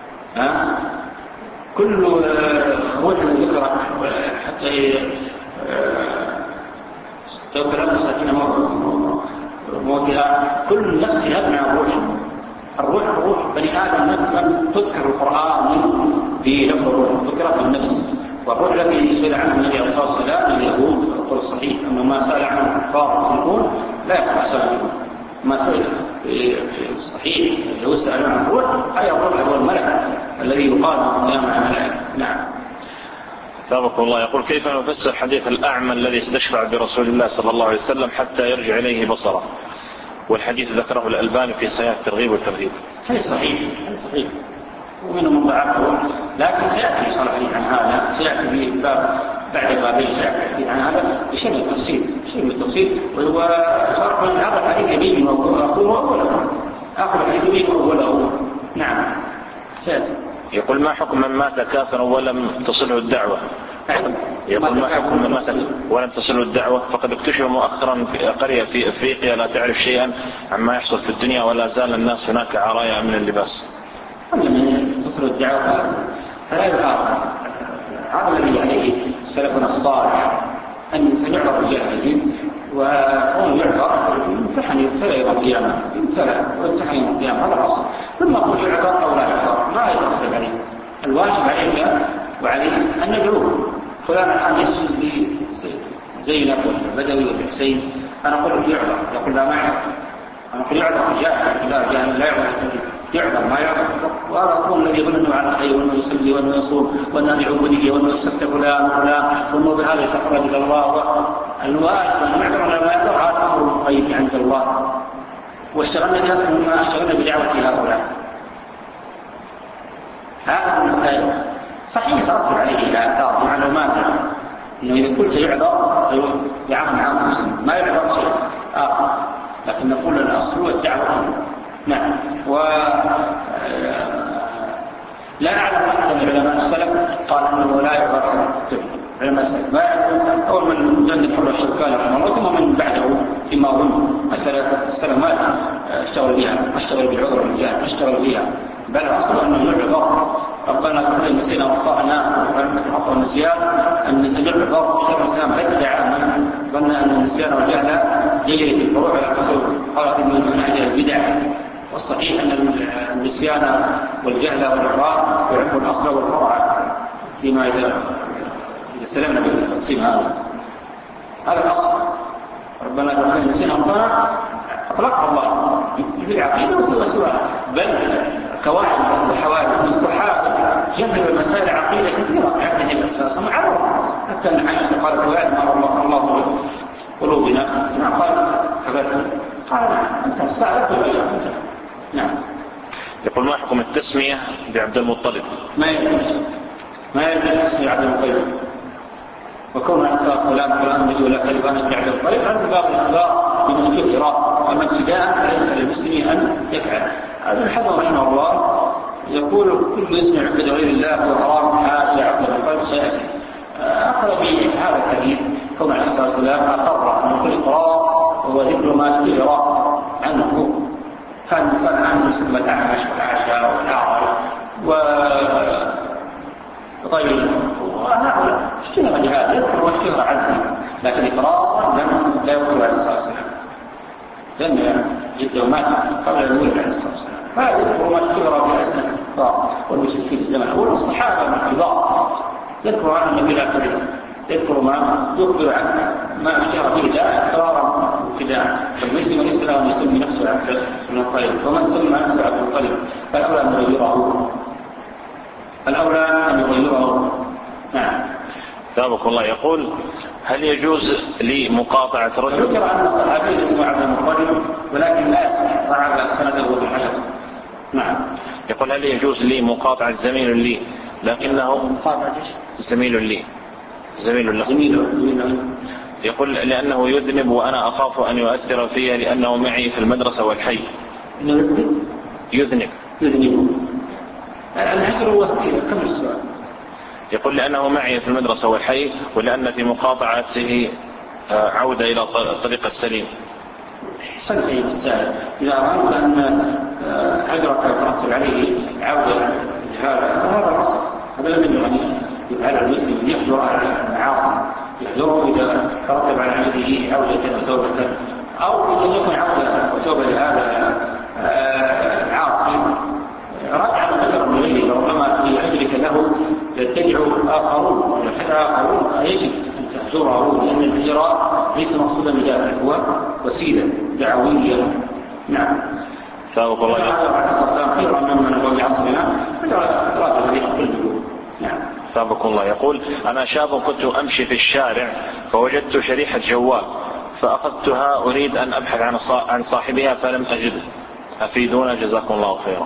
كل روح ذكرت حتى توكل أن سكينة موتها، كل نفس يبنى الروح. الروح الروح بني آدم لم تذكر القرآن بلفظ الروح، ذكرت النفس. والروح التي سئل عنه النبي صلى الله عليه وسلم اليهود القول الصحيح أنه ما سأل عنه الكفار المشركون لا يختصر منه، ما سئل في الصحيح اليهود سألوا عن الروح أي الروح هو الملك الذي يقال قيامة الملائكة. نعم. سابق الله يقول كيف نفسر حديث الأعمى الذي استشفع برسول الله صلى الله عليه وسلم حتى يرجع إليه بصره، والحديث ذكره الألباني في صحيح الترغيب والترهيب؟ هذا صحيح هذا صحيح ومنه من ضعفه، لكن سيأتي صلاحي عن هذا، سيأتي في باب بعد بابين سيأتي عن هذا بشيء من التفصيل شيء من التفصيل وهو صار من هذا الحديث يمين وأخوه أوله آخر الحديث يمين وأوله. نعم سيأتي. يقول ما حكم من مات كافرا ولم تصله الدعوة؟ يقول ما حكم من مات ولم تصله الدعوة؟ فقد اكتشف مؤخرا في قرية في أفريقيا لا تعرف شيئا عما يحصل في الدنيا ولا زال الناس هناك عرايا من اللباس. من تصل الدعوة فلا يغار هذا الذي عليه سلفنا الصالح أن سمع الرجال وهم يعبر يمتحن يبتلى يوم القيامة يبتلى ويمتحن يوم القيامة هذا الأصل. ثم أقول يعبر أو لا يعبر ما يترتب عليه. الواجب علينا وعليه أن ندعوه. فلان الآن يسجد بزينب والبدوي والحسين أنا أقول يعبر يقول لا ما يعبر. أنا أقول يعبر جاهل لا جاهل لا يعبر يعبر ما يعبر. وهذا أقول الذي يظن أنه على خير وأنه يصلي وأنه يصوم وأنه يعبده وأنه يسكت فلان وفلان وأنه بهذا يتقرب إلى الله. الواجب أن نعبر ولا ما يعبر هذا أمر غيب عند الله. واشتغلنا بهذا مما اشتغلنا بدعوة هؤلاء. هذا المسائل صحيح ترتب عليه إلى آثار معلومات إنه إذا قلت يعذر يعمل عام مسلم ما يعذر شيء آخر. لكن نقول الأصل هو الدعوة. نعم. و لا أعلم أحد من علماء السلف قال أنه لا يعذر علماء السلف ما يعلم أول من جند حر الشركان رحمه ثم من بعده فيما أظن مسألة السلف ما اشتغل بها اشتغل بالعذر والجهل اشتغل بها بل أصل أنه يعذر. ربنا كل نسينا واخطأنا وخطأ النسيان النسيان يعذر. شيخ الإسلام بدع من ظن أن النسيان والجهل يجري في الفروع على القصور قال إنه من أجل البدع. والصحيح أن النسيان والجهل والإعراض يعم الأصل والفرع فيما إذا استلمنا بالتقسيم هذا هذا الأصل. ربنا كل نسينا واخطأنا أطلق الله في العقيدة وسواء بل كواحد وحوادث المصطلحات جذب المسائل عقيدة كثيرة عند النبي صلى الله عليه وسلم عبر حتى أن عائشة قالت كواحد ما الله الله قلوبنا ما قال حبيبتي قال أنت سألت ولا أنت. نعم. يقول ما حكم التسمية بعبد المطلب؟ ما يجوز ما يجوز التسمية بعبد المطلب. وكون عليه الصلاة والسلام قال أمجد ولا كلبان بعد الطريق هذا باب الإخبار بمشكل إراء. أما ابتداء ليس للمسلم أن يفعل. هذا الحسن رحمه الله يقول كل اسم عبد غير الله هو حرام حاجة عبد الطريق سيأتي. أقرب هذا الحديث كون عليه الصلاة والسلام أقر أن كل إقرار هو ذكر ما اشتهر عنه. كان الإنسان عنه يسمى الأعمش والعشاء والأعرج وطيب وهذا اشتهر لهذا يذكر واشتهر عنه لكن إقرارا لم لا يذكر عليه الصلاة والسلام لأن جده مات قبل الولد عليه الصلاة والسلام. فهذا يذكر ما اشتهر بأسنة الكفار والمشركين في الزمن الأول والصحابة من الكبار يذكر عن النبي لا كذب يذكر ما يخبر عنه ما اشتهر به لا إقرارا وابتداء. فالمسلم ليس له أن يسمي نفسه عبد المطلب ومن سمى نفسه عبد المطلب فالأولى أن يغيره الأولى أن يغيره. نعم. ثابك الله يقول هل يجوز لي مقاطعة رجل؟ ذكر عن الصحابي اسمه عبد المطلب ولكن لا ضعف سنده بالحجر. نعم. يقول هل يجوز لي مقاطعة زميل لي لكنه مقاطعة زميل لي زميل له زميل يقول لأنه يذنب وأنا أخاف أن يؤثر فيه لأنه معي في المدرسة والحي. يذنب يذنب يذنب الهجر وسيلة. كم السؤال؟ يقول لأنه معي في المدرسة والحي ولأن في مقاطعته عودة إلى الطريق السليم. حسنت أيها السائل إذا أردت أن هجرك يترتب عليه عودة لهذا هذا الأصل. هذا لم يجب يفعل المسلم يحجر على المعاصي يحجره إذا ترتب على عمله عودة وتوبة أو إذا يكون عودة وتوبة لهذا العاصي راجع الأجر من غيره ربما في أجرك له يتبع آخرون ويحد آخرون يجب أن تهجره لأن الهجرة ليس مقصودا بذلك هو وسيلة دعوية. نعم. ثابت الله يقول خيرا ممن هو بعصرنا راجع الذي أقله. نعم. ثابت الله يقول أنا شاب كنت أمشي في الشارع فوجدت شريحة جوال فأخذتها أريد أن أبحث عن صاحبها فلم أجده أفيدونا جزاكم الله خيرا.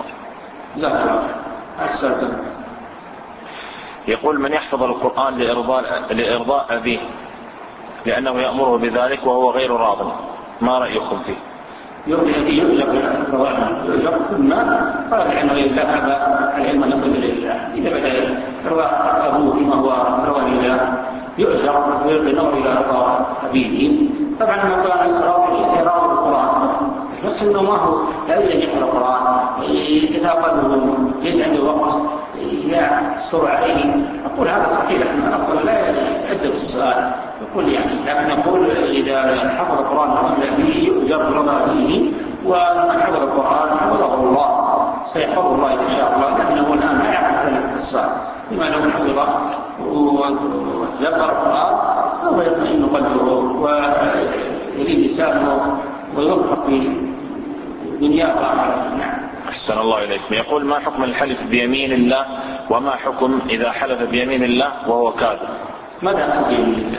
يقول من يحفظ القرآن لإرضاء, لإرضاء أبيه لأنه يأمره بذلك وهو غير راض ما رأيكم فيه؟ يؤجر يؤجر ما قال عن غير الله هذا العلم نقل لله. إذا بدأ إرضاء أبوه فيما هو روى لله يؤجر بنظر إلى إرضاء أبيه. طبعا ما قال عن الصراط الاستيراد بالقرآن بس إنه ما هو لا يريد أن يقرأ القرآن يتثاقله ليس عنده وقت يسر عليه. أقول هذا صحيح لكن أقول لا يتأدب السؤال يقول يعني، لكن نقول إذا حفظ القرآن وأملأ به يؤجر رضا به، ومن حفظ القرآن حفظه الله سيحفظ الله إن شاء الله، لأنه الآن لا يعرف القصة، بما لو حفظ وذكر القرآن سوف يطمئن قلبه ويريد لسانه ويوفق في دنياه وآخرته. نعم. أحسن الله إليكم. يقول: ما حكم الحلف بيمين الله، وما حكم إذا حلف بيمين الله وهو كاذب؟ ماذا أقصد بيمين الله؟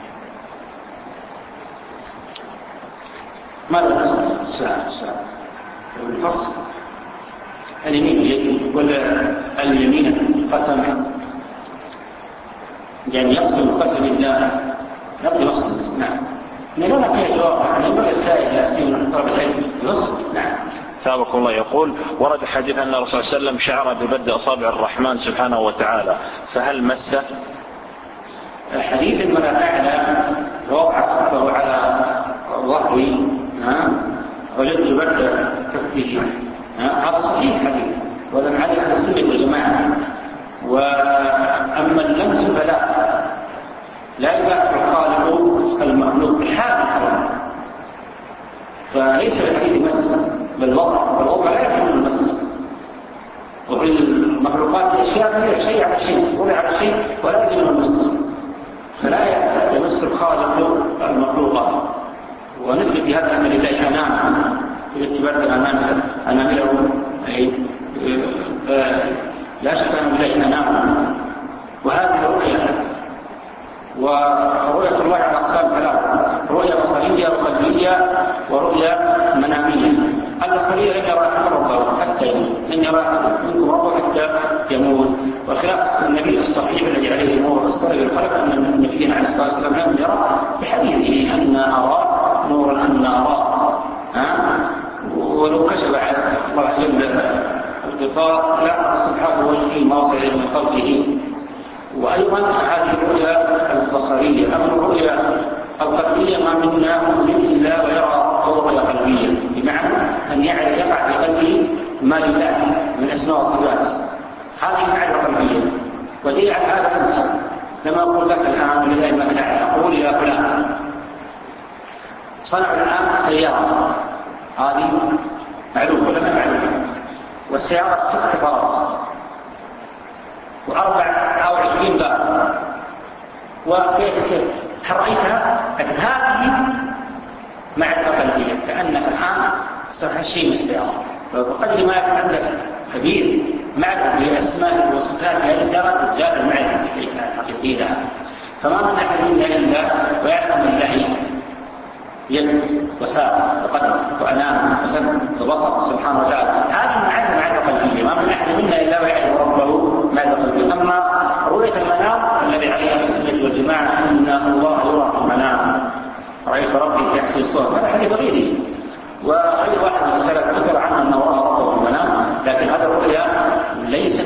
ماذا أقصد؟ السؤال السؤال الفصل اليمين يد ولا اليمين قسم، يعني يقسم قسم الله نقضي نص. نعم. نقول فيها جواب، نقول السائل ياسين طلب العلم نص. نعم. ثابكم الله. يقول: ورد حديث أن الرسول صلى الله عليه وسلم شعر ببدء أصابع الرحمن سبحانه وتعالى، فهل مسه؟ حديث المنافعنا وضع كفه على ظهري وجدت بدء كفه، هذا صحيح حديث، وهذا من عادة السنة والجماعة. وأما اللمس فلا لا يباح الخالق المخلوق بحال الحرام، فليس الحديث مس بالوضع، والوضع لا يكون المس. وفي المخلوقات الأشياء فيها شيء على شيء، وضع على شيء ولا يجب المس، فلا يمس الخالق المخلوق. ونثبت بهذا أن لله أنام في اتباع الأنام أنامله، لا شك أن لله أنام، وهذه رؤية. ورؤية الله على أقسام ثلاثة: رؤية بصرية وقلبية ورؤية منامية. البصرية لن يرى ربه حتى يموت، لن يرى منكم ربه حتى يموت، وخلاف النبي الصحيح الذي عليه نور الصدق القلب أن النبي عليه الصلاة والسلام لم يرى بحديثه أن أرى نورا أن أرى، ولو كشف الله عز وجل الغطاء لا سبحانه وجهه ما وصل من خلقه. وأيضا هذه الرؤيا البصرية. أما الرؤيا القلبية ما منا مؤمن إلا ويرى رؤيا قلبية، بمعنى أن يعرف يقع في قلبه ما لله من أسماء وصفات، هذه معرفة قلبية. ودليل على هذا أنت لما أقول لك الآن لله ما لا أقول يا فلان صنعوا الآن سيارة، هذه معلومة ولا ما معلومة؟ والسيارة ست فرس وأربع أو عشرين باب، وكيف كيف هل رأيتها؟ لكن هذه معرفة قلبية، كأنك الآن ستحشي من السيارة، وقد ما يكون عندك كبير معرفة بأسماء وصفات هذه السيارة تزداد المعرفة الحقيقية لها. فما من أحد منا إلا ويعلم الله يد وساق وقدر وأنام وسمع وبصر سبحانه وتعالى، هذه معرفة معرفة قلبية. ما من أحد منا إلا ويعلم ربه معرفة قلبية. أما رؤية المنام الذي عليه السنة والجماعة أن الله يرى في المنام، رأيت ربي يحسن الصور، هذا حديث غيره، وغير واحد من السلف ذكر عنه أنه رأى ربه في المنام، لكن هذا الرؤيا ليست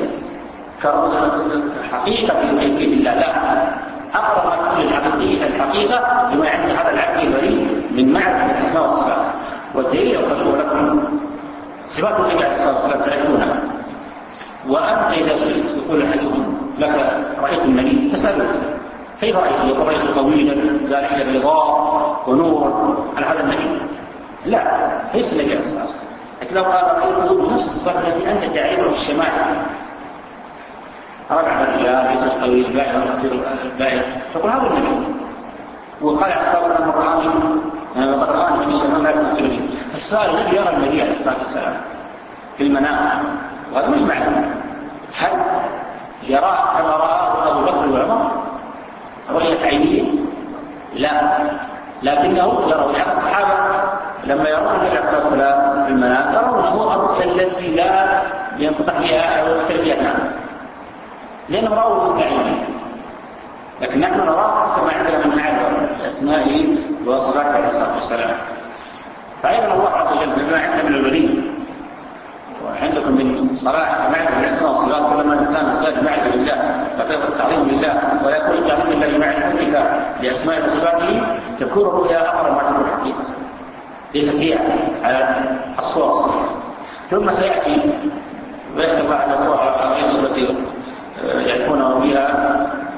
كحقيقة في بيت الله، لا، أقرب من الحقيقة الحقيقة بما عند هذا العبد البريء من معرفة الأسماء والصفات. والدليل يقول لكم صفات النبي عليه الصلاة والسلام تعرفونها، وأنت إذا سئلت يقول أحدهم لك رأيت النبي فسأله كيف رأيته؟ يقول رأيته طويلا ذلك بيضاء ونور على هذا النبي؟ لا، ليس النبي عليه الصلاة والسلام. لكن لو قال رأيته نفس الصفات التي أنت تعرفها في الشمال، رجع الرجال ليس الطويل البائع والقصير البائع، تقول هذا النبي. وقال عليه الصلاة والسلام الرآني وقد رآني النبي صلى الله عليه وسلم. فالسؤال الذي يرى النبي عليه الصلاة والسلام في المنام، وهذا مش معنى هل يرى كما رآه أبو بكر وعمر رؤية عينية؟ لا، لكنه يرى يعني الصحابة لما يرون النبي عليه الصلاة والسلام في المنام يرونه الرؤية التي لا ينقطع فيها أو تربيتها، لأنه رأوه بعينه. لكن نحن نراه كما عندنا من معرفة أسمائه وصفاته عليه الصلاة والسلام. فأيضا الله عز وجل بما عندنا من الولي وعندكم من صلاح معرفة الأسماء والصفات، كلما الإنسان زاد معرفة لله وكيف التعظيم لله ويكون التعظيم لله بمعرفتك لأسماء وصفاته، تكون الرؤيا أقرب ما تكون الحقيقة، ليس فيها على الصور. ثم سيأتي ويكتب بعد الصور التي يعرفونه بها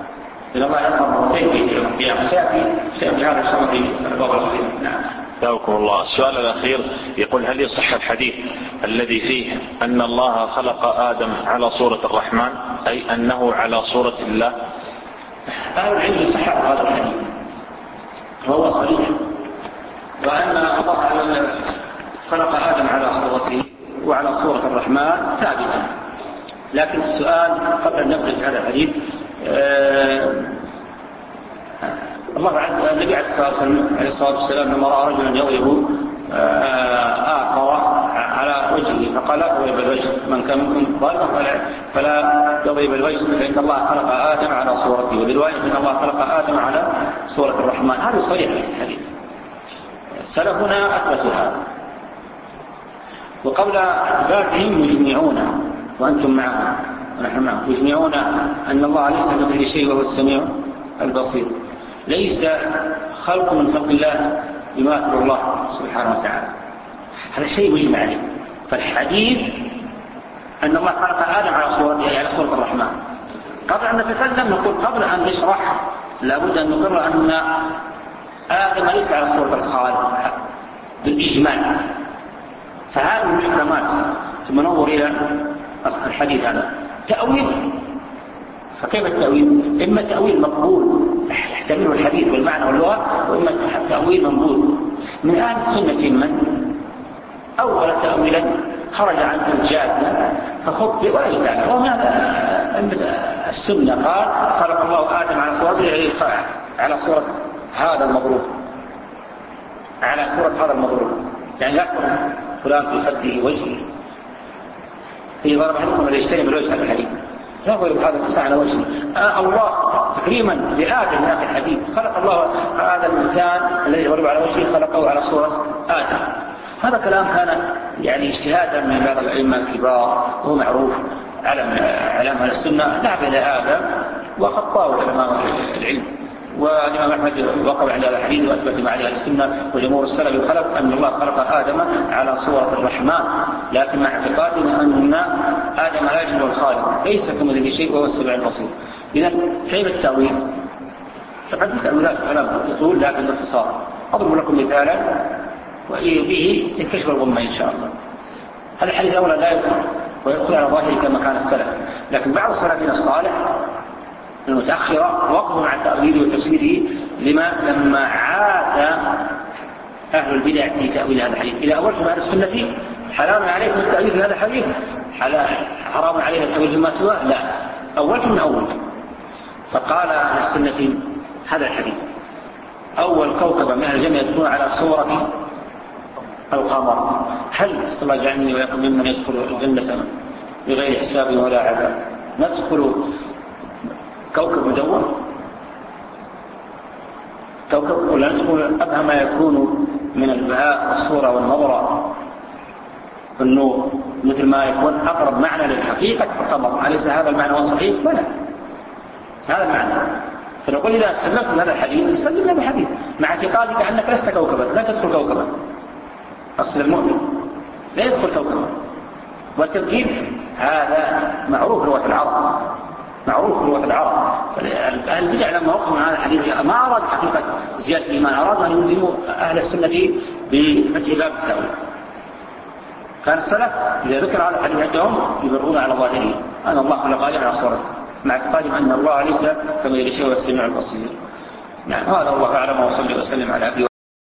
إن الله يظهر مرتين في يوم القيامة. سيأتي سيأتي هذا الشرط في الباب الأخير. نعم. جزاكم الله. السؤال الأخير يقول: هل يصح الحديث الذي فيه أن الله خلق آدم على صورة الرحمن، أي أنه على صورة الله؟ أهل العلم صحح هذا الحديث وهو صحيح، وأن الله خلق آدم على صورته وعلى صورة الرحمن ثابتة. لكن السؤال قبل أن نبدأ هذا الحديث، آه الله عز وجل النبي عليه الصلاة والسلام لما رأى رجلا يضرب آخر على وجهه فقال: لا تضرب الوجه، من كان منكم ظالما فلا يضرب الوجه، فإن الله خلق آدم على صورته، وبرواية إن الله خلق آدم على صورة الرحمن. هذا صحيح الحديث، سلفنا أثبتوا هذا. وقبل ذاتهم يجمعون وأنتم معهم ونحن معهم، يجمعون أن الله ليس كمثله شيء وهو السميع البصير. ليس خلق من خلق الله يماثل الله سبحانه وتعالى، هذا شيء مجمع عليه. فالحديث أن الله خلق آدم على صورته على صورة الرحمن. قبل أن نتكلم نقول قبل أن نشرح لابد أن نقر أن آدم ليس على صورة الخالق بالإجمال. فهذه المحكمات ثم ننظر إلى الحديث هذا تأويل. فكيف التأويل؟ إما تأويل مقبول يحتمله الحديث بالمعنى واللغة، وإما تأويل منبوذ. من أهل السنة من أول تأويلا خرج عن الجادة فخطئ ولا يتابع، وهذا السنة قال: خلق الله آدم على صورته، على صورة هذا المضروب، على صورة هذا المضروب، يعني يذكر فلان في خده وجهه في ضرب حديث ولا يجتنب الوجه هذا الحديث، لا يضرب هذا الإنسان على وجهه. آه الله تكريما لآدم في الحديث خلق الله هذا الإنسان الذي يضرب على وجهه خلقه على صورة آدم. هذا كلام كان يعني اجتهادا من بعض الأئمة الكبار، وهو معروف علم علم على السنة، ذهب إلى هذا وخطاه علماء العلم. والإمام أحمد وقف عند هذا الحديث وأثبت مع أهل السنة وجمهور السلف خلق أن الله خلق آدم على صورة الرحمن، لكن مع اعتقادنا أن آدم لا يشبه الخالق، ليس كمثله شيء وهو السميع البصير. إذا كيف التأويل؟ طبعا في تأويلات كلام يطول، لكن باختصار أضرب لكم مثالا وبه يكشف الغمة إن شاء الله. هذا الحديث أولا لا يذكر ويدخل على ظاهره كما كان السلف، لكن بعض السلفين الصالح المتأخرة وقفوا مع تأويله وتفسيره لما لما عاد أهل البدع في تأويل هذا الحديث. إذا أولتم أهل السنة حرام عليكم التأويل في هذا الحديث، حرام علينا التأويل فيما سواه، لا، أولتم من أول. فقال أهل السنة هذا الحديث: أول كوكب من الجنة يدخلون على صورة القمر، هل صلى الله جعلني ويقم ممن يدخل الجنة بغير حساب ولا عذاب؟ ندخل كوكب مدور، كوكب ولا ندخل أبهى ما يكون من البهاء والصورة والنظرة والنور، مثل ما يكون أقرب معنى للحقيقة القمر. أليس هذا المعنى والصحيح؟ ولا هذا المعنى. فنقول إذا سلمت هذا الحديث سلم هذا الحديث مع اعتقادك أنك لست كوكبا، لا تدخل كوكبا. أصل المؤمن لا يدخل كوكبا. والتذكير هذا معروف لغة العرب، معروف لغة العرب. أهل البدع لما وقفوا من هذا الحديث ما أراد حقيقة زيادة الإيمان، أراد أن يلزموا أهل السنة بفتح باب التأويل. كان السلف إذا ذكر هذا الحديث عندهم يبرون على ظاهره أن الله خلق آدم على صورته، مع اعتقادهم أن الله ليس كما يشاء السميع البصير. نعم، هذا الله أعلم، وصلى وسلم على عبده